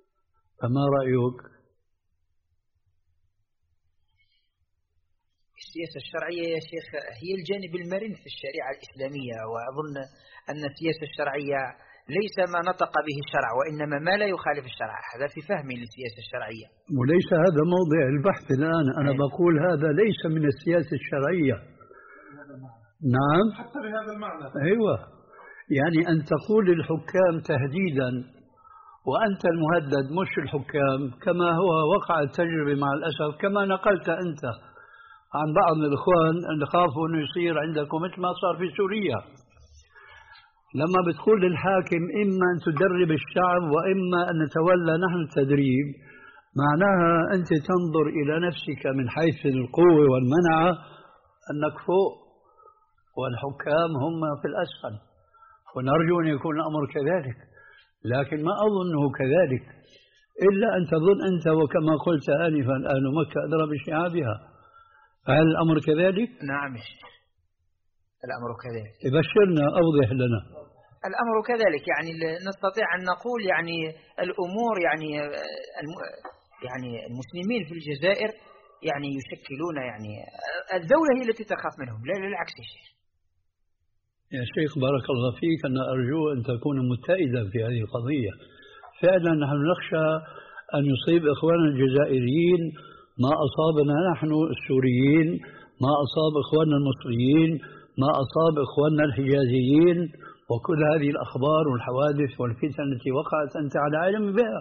فما رأيك؟ السياسة الشرعية يا شيخ هي الجانب المرن في الشريعة الإسلامية، وأظن أن السياسة الشرعية ليس ما نطق به الشرع وإنما ما لا يخالف الشرع. هذا في فهمي للسياسة الشرعية، وليس هذا موضع البحث الآن. أنا أيه. بقول هذا ليس من السياسة الشرعية. نعم حتى بهذا المعنى. أيوة، يعني أن تقول للحكام تهديدا وأنت المهدد مش الحكام، كما هو وقع التجربة مع الأسف، كما نقلت أنت عن بعض الإخوان اللي خافوا أنه يصير عندكم مثل ما صار في سوريا. لما بتقول للحاكم إما أن تدرب الشعب وإما أن نتولى نحن التدريب، معناها أنت تنظر إلى نفسك من حيث القوة والمنعة أنك فوق والحكام هم في الأسفل، ونرجو أن يكون الأمر كذلك، لكن ما أظنه كذلك إلا أن تظن أنت وكما قلت آنفا أهل مكة أدرى بشعابها. هل الأمر كذلك؟ نعم الأمر كذلك. بشرنا، أوضح لنا. الأمر كذلك، يعني نستطيع أن نقول يعني الأمور يعني يعني المسلمين في الجزائر يعني يشكلون يعني الدولة هي التي تخاف منهم، لا للعكس يا شيخ. يا شيخ بارك الله فيك، أنا أرجو أن تكون متئدا في هذه القضية. فعلا نحن نخشى أن يصيب إخواننا الجزائريين ما أصابنا نحن السوريين، ما أصاب إخواننا المصريين، ما أصاب إخواننا الحجازيين، وكل هذه الأخبار والحوادث والفتن التي وقعت أنت على علم بها.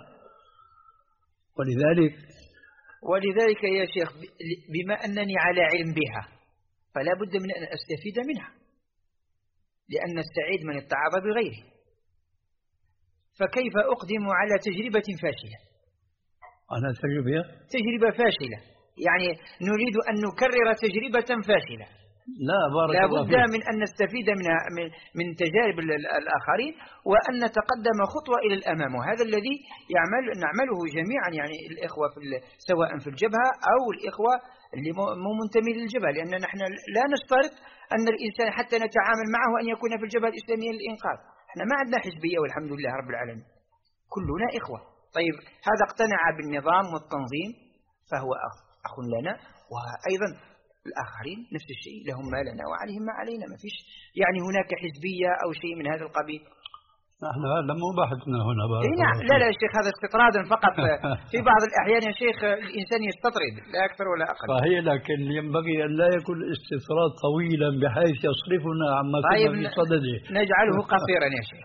ولذلك ولذلك يا شيخ بما أنني على علم بها فلا بد من أن أستفيد منها، لأن السعيد من اتعظ بغيره. فكيف أقدم على تجربة فاشلة؟ على تجربة تجربة فاشلة يعني نريد أن نكرر تجربة فاشلة. لا بارك لا الله بد فيك. من أن نستفيد منها من, من تجارب الآخرين، وأن نتقدم خطوة إلى الأمام. وهذا الذي يعمل نعمله جميعا، يعني الإخوة في سواء في الجبهة أو الإخوة اللي مو منتمي للجبهة، لأن نحن لا نشترط أن الإنسان حتى نتعامل معه أن يكون في الجبهة الإسلامية للإنقاذ. احنا ما عندنا حزبية والحمد لله رب العالمين، كلنا إخوة. طيب هذا اقتنع بالنظام والتنظيم فهو أخ لنا، وأيضا الآخرين نفس الشيء، لهم ما لنا وعليهم ما علينا. ما فيش يعني هناك حزبية أو شيء من هذا القبيل. نحن هذا مو بحثنا هنا بارك الله نعم. لا لا يا شيخ، هذا استطراد فقط. في بعض الأحيان يا شيخ الإنسان يستطرد لا أكثر ولا أقل. صحيح، لكن ينبغي أن لا يكون الاستطراد طويلا بحيث يصرفنا عما طيب كنا في صدده. نجعله قصيرا يا شيخ.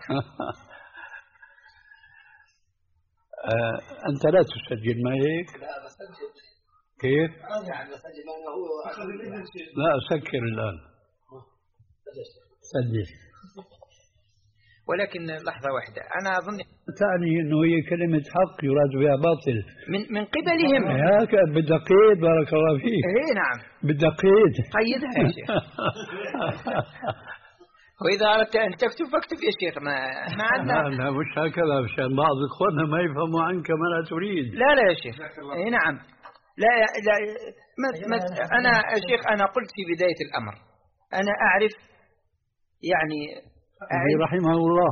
آه، أنت لا تسجل ما هيك؟ لا بسجل. كيف؟ يعني بسجل ما هو. لا أسكر الآن. سجل. ولكن لحظة واحدة، أنا أظن تعني أنه هي كلمة حق يراد بها باطل من من قبلهم. هيك بدك قيد بارك الله فيك. إيه نعم بدك قيد. قيدها يا شيخ. وإذا أردت أن تكتب فاكتب يا شيخ. ما ما عندنا. لا لا مش هكذا، مشان بعض إخواننا ما يفهموا عنك ما لا تريد. لا لا يا شيخ. إيه نعم. لا لا ما ما أنا يا شيخ أنا قلت في بداية الأمر أنا أعرف يعني أعرف رحمه الله.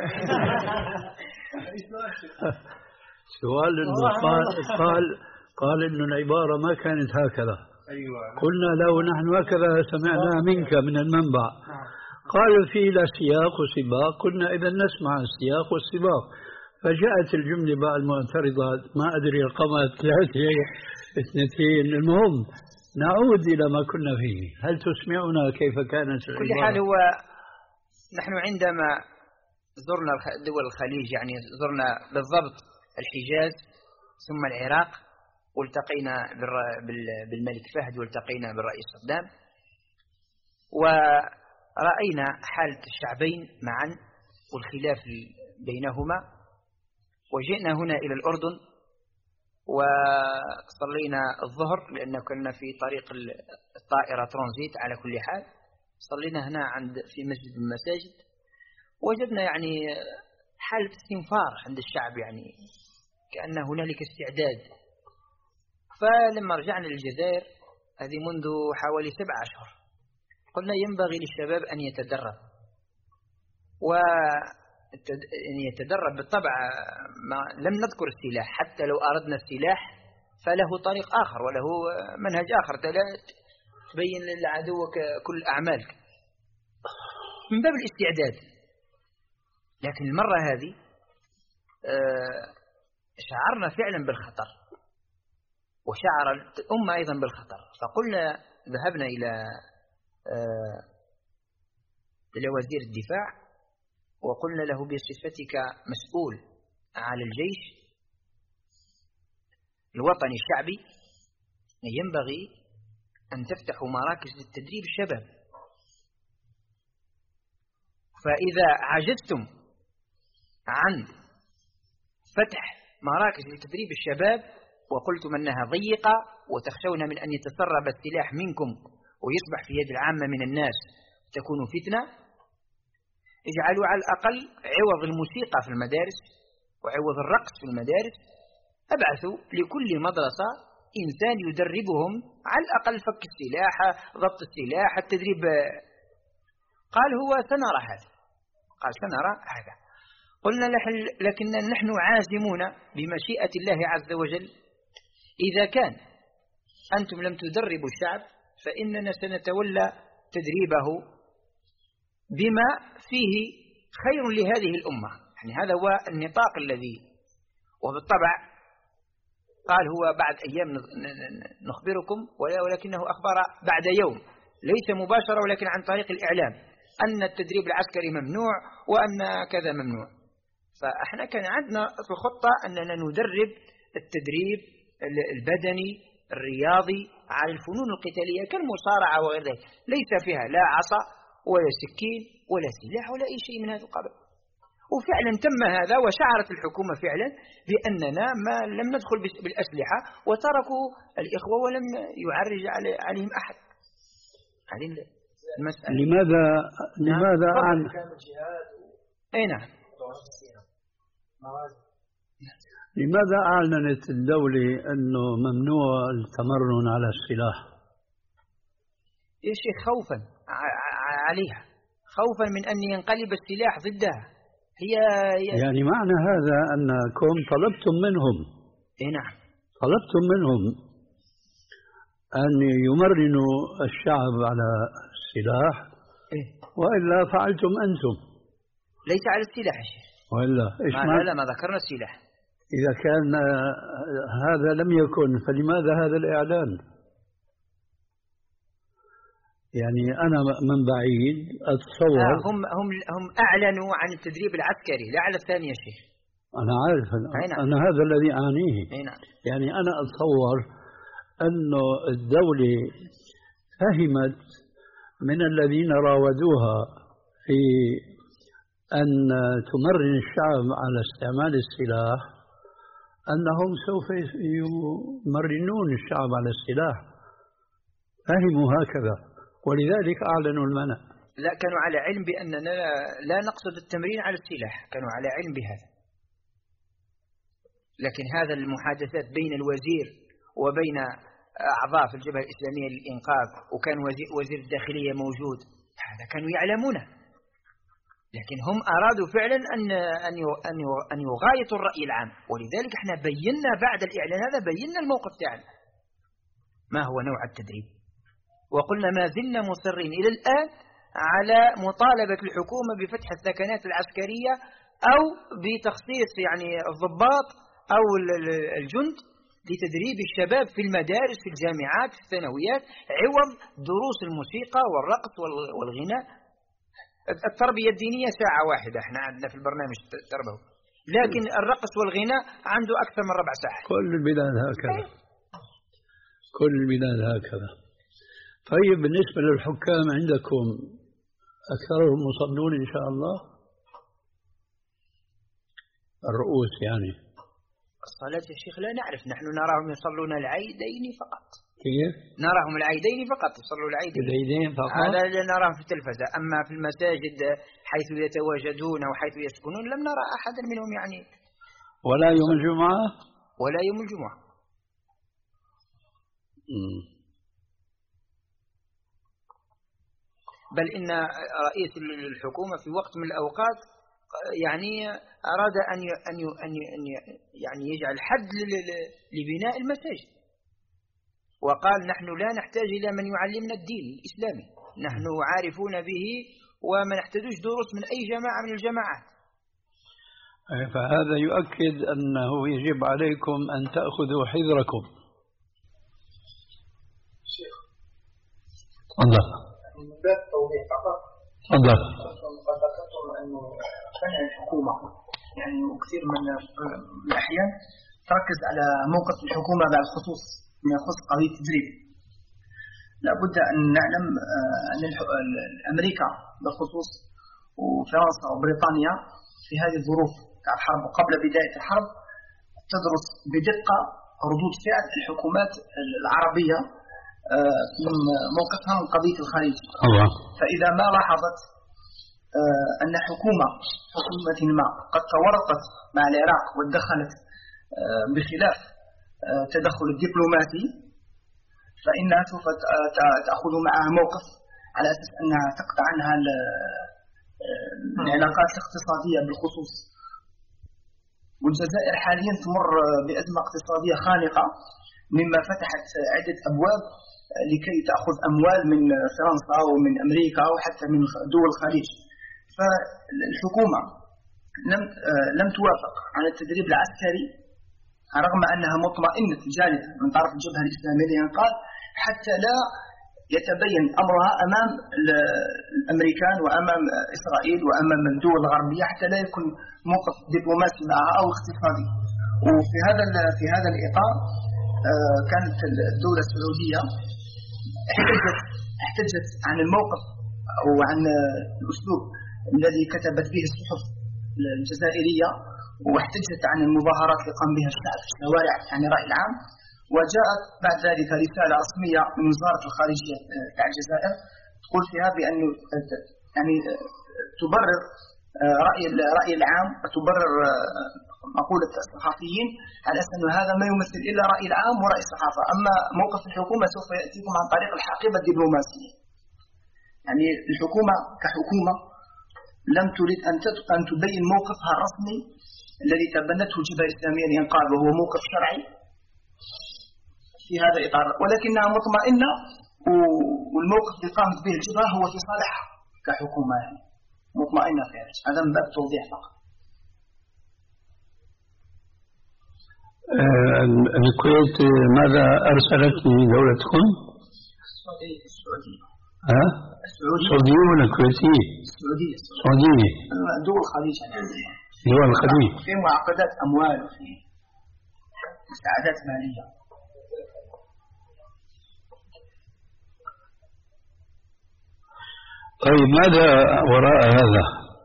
سؤال إنه قال قال قال إنه العبارة ما كانت هكذا. قلنا له نحن هكذا سمعناها منك من المنبع. قال في لا سياق وسباق. قلنا إذا نسمع السياق والسباق. فجاءت الجملة بقى المعترضات ما أدري رقمها ثلاثة اثنتين. المهم نعود إلى ما كنا فيه. هل تسمعنا كيف كانت العبارة؟ كل حال هو نحن عندما زرنا دول الخليج يعني زرنا بالضبط الحجاز ثم العراق، والتقينا بالملك فهد والتقينا بالرئيس صدام، ورأينا حالة الشعبين معا والخلاف بينهما. وجئنا هنا إلى الأردن وصلينا الظهر لأن كنا في طريق الطائرة ترانزيت. على كل حال صلينا هنا عند في مسجد من المساجد، وجدنا يعني حالة استنفار عند الشعب، يعني كأن هنالك استعداد. فلما رجعنا للجزائر هذه منذ حوالي سبع أشهر قلنا ينبغي للشباب أن يتدرب، وأن يتدرب بالطبع. ما لم نذكر السلاح، حتى لو أردنا السلاح فله طريق آخر وله منهج آخر تبين لعدوك كل أعمالك من باب الاستعداد. لكن المرة هذه شعرنا فعلا بالخطر، وشعر الأمة أيضا بالخطر، فقلنا ذهبنا إلى إلى وزير الدفاع وقلنا له بصفتك مسؤول على الجيش الوطني الشعبي ينبغي أن تفتحوا مراكز للتدريب الشباب، فإذا عجزتم عن فتح مراكز لتدريب الشباب وقلتم أنها ضيقة وتخشون من أن يتسرب السلاح منكم ويصبح في يد العامة من الناس تكون فتنة، اجعلوا على الأقل عوض الموسيقى في المدارس وعوض الرقص في المدارس أبعثوا لكل مدرسة إنسان يدربهم على الأقل فك السلاح، ضبط السلاح، التدريب. قال هو سنرى هذا، قال سنرى هذا. قلنا لكن نحن عازمون بمشيئة الله عز وجل، إذا كان أنتم لم تدربوا الشعب فإننا سنتولى تدريبه بما فيه خير لهذه الأمة. يعني هذا هو النطاق الذي، وبالطبع قال هو بعد أيام نخبركم، ولكنه أخبر بعد يوم ليس مباشرة ولكن عن طريق الإعلام أن التدريب العسكري ممنوع وأن كذا ممنوع. فإحنا كان عندنا في الخطة أننا ندرب التدريب البدني الرياضي على الفنون القتالية كالمصارعة وغير ذلك، ليس فيها لا عصا ولا سكين ولا سلاح ولا أي شيء من هذا القبيل. وفعلا تم هذا، وشعرت الحكومة فعلا بأننا ما لم ندخل بالأسلحة وتركوا الإخوة ولم يعرج عليهم أحد. هذه المسألة. لماذا لماذا عن أي نعم لماذا أعلنت الدولة أنه ممنوع التمرن على السلاح؟ يا شيخ خوفا عليها، خوفا من أن ينقلب السلاح ضدها. هي يعني معنى هذا أنكم طلبتم منهم إيه نعم طلبتم منهم أن يمرنوا الشعب على السلاح إيه؟ وإلا فعلتم أنتم. ليس على السلاح يا شيخ، وإلا إيش ما لا ما ذكرنا السلاح. إذا كان هذا لم يكن فلماذا هذا الإعلان؟ يعني أنا من بعيد أتصور آه هم هم هم أعلنوا عن التدريب العسكري لا على الثاني يا شيخ. أنا عارف أنا هذا الذي أعنيه. نعم. يعني أنا أتصور أنه الدولة فهمت من الذين راودوها في أن تمرن الشعب على استعمال السلاح أنهم سوف يمرنون الشعب على السلاح، فهموا هكذا ولذلك أعلنوا المنع. لا، كانوا على علم بأننا لا نقصد التمرين على السلاح، كانوا على علم بهذا. لكن هذا المحادثات بين الوزير وبين أعضاء في الجبهة الإسلامية للإنقاذ وكان وزير, وزير الداخلية موجود، هذا كانوا يعلمونه، لكن هم أرادوا فعلا أن أن أن يغايطوا الرأي العام. ولذلك احنا بينا بعد الإعلان هذا بينا الموقف تاعنا ما هو نوع التدريب، وقلنا ما زلنا مصرين إلى الآن على مطالبة الحكومة بفتح الثكنات العسكرية أو بتخصيص يعني الضباط أو الجند لتدريب الشباب في المدارس في الجامعات في الثانويات عوض دروس الموسيقى والرقص والغناء. التربية الدينية ساعة واحدة احنا عندنا في البرنامج التربوي، لكن الرقص والغناء عنده أكثر من ربع ساعة. كل البلاد هكذا، كل البلاد هكذا. طيب بالنسبة للحكام عندكم أكثرهم مصلون إن شاء الله؟ الرؤوس يعني الصلاة يا شيخ لا نعرف، نحن نراهم يصلون العيدين فقط. كيف؟ نراهم العيدين فقط، يصلوا العيدين العيدين فقط، هذا اللي نراهم في التلفزة. أما في المساجد حيث يتواجدون وحيث يسكنون لم نرى أحدا منهم يعني. ولا يوم الجمعة؟ ولا يوم الجمعة. م. بل إن رئيس الحكومة في وقت من الأوقات يعني أراد أن أن أن يعني يجعل حد لبناء المساجد، وقال نحن لا نحتاج إلى من يعلمنا الدين الإسلامي، نحن عارفون به وما نحتاجوش دروس من أي جماعة من الجماعات. فهذا يؤكد أنه يجب عليكم أن تأخذوا حذركم. شيخ الله من باب التوضيح فقط. الله قد ذكرتم أنه فنع الحكومة يعني وكثير من الأحيان تركز على موقف الحكومة بعد الخصوص ما يخص قضية التدريب. لابد أن نعلم أن أمريكا بالخصوص وفرنسا وبريطانيا في هذه الظروف تاع الحرب وقبل بداية الحرب تدرس بدقة ردود فعل الحكومات العربية من موقفها من قضية الخليج. فإذا ما لاحظت أن حكومة حكومة ما قد تورطت مع العراق وتدخلت بخلاف تدخل الدبلوماسي فإنها سوف تأخذ معها موقف على أساس أنها تقطع عنها العلاقات الاقتصادية بالخصوص. والجزائر حاليا تمر بأزمة اقتصادية خانقة مما فتحت عدة أبواب لكي تأخذ أموال من فرنسا ومن أمريكا وحتى من دول الخليج. فالحكومة لم لم توافق على التدريب العسكري رغم أنها مطمئنة الجانب من طرف الجبهة الإسلامية ينقال حتى لا يتبين أمرها أمام الأمريكان وأمام إسرائيل وأمام الدول الغربية حتى لا يكون موقف دبلوماسي معها أو اقتصادي. وفي هذا في هذا الإطار كانت الدولة السعودية احتجت احتجت عن الموقف أو عن الأسلوب الذي كتبت به الصحف الجزائرية واحتجت عن المظاهرات اللي قام بها الشعب في الشوارع يعني الرأي العام. وجاءت بعد ذلك رسالة رسمية من وزارة الخارجية تاع الجزائر تقول فيها بأن يعني تبرر رأي الرأي العام وتبرر مقولة الصحفيين على أساس أن هذا ما يمثل إلا رأي العام ورأي الصحافة، أما موقف الحكومة سوف يأتيكم عن طريق الحقيبة الدبلوماسية. يعني الحكومة كحكومة لم تريد أن أن تبين موقفها الرسمي الذي تبنته الجبهة الإسلامية لإنقاذ وهو موقف شرعي في هذا الإطار، ولكنها مطمئنة والموقف اللي قامت به الجبهة هو في صالحها كحكومة يعني مطمئنة في هذا. هذا من باب توضيح فقط. الكويت ماذا أرسلت لدولتكم؟ السعودية. السعودية. ها؟ السعودية ولا الكويتية؟ السعودية. السعودية. دول الخليج يعني. دول الخليج. في معاقدات أموال وفي مساعدات مالية. طيب ماذا وراء هذا؟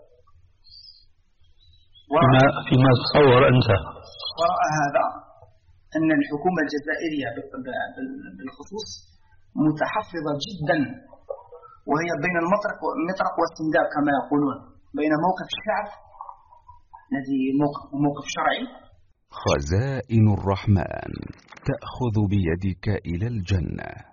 فيما, فيما تصور أنت؟ وراء هذا أن الحكومة الجزائرية بالخصوص متحفظة جدا وهي بين المطرق المطرق والسنداب كما يقولون، بين موقف الشعب الذي موقف, موقف شرعي. خزائن الرحمن تأخذ بيدك إلى الجنة.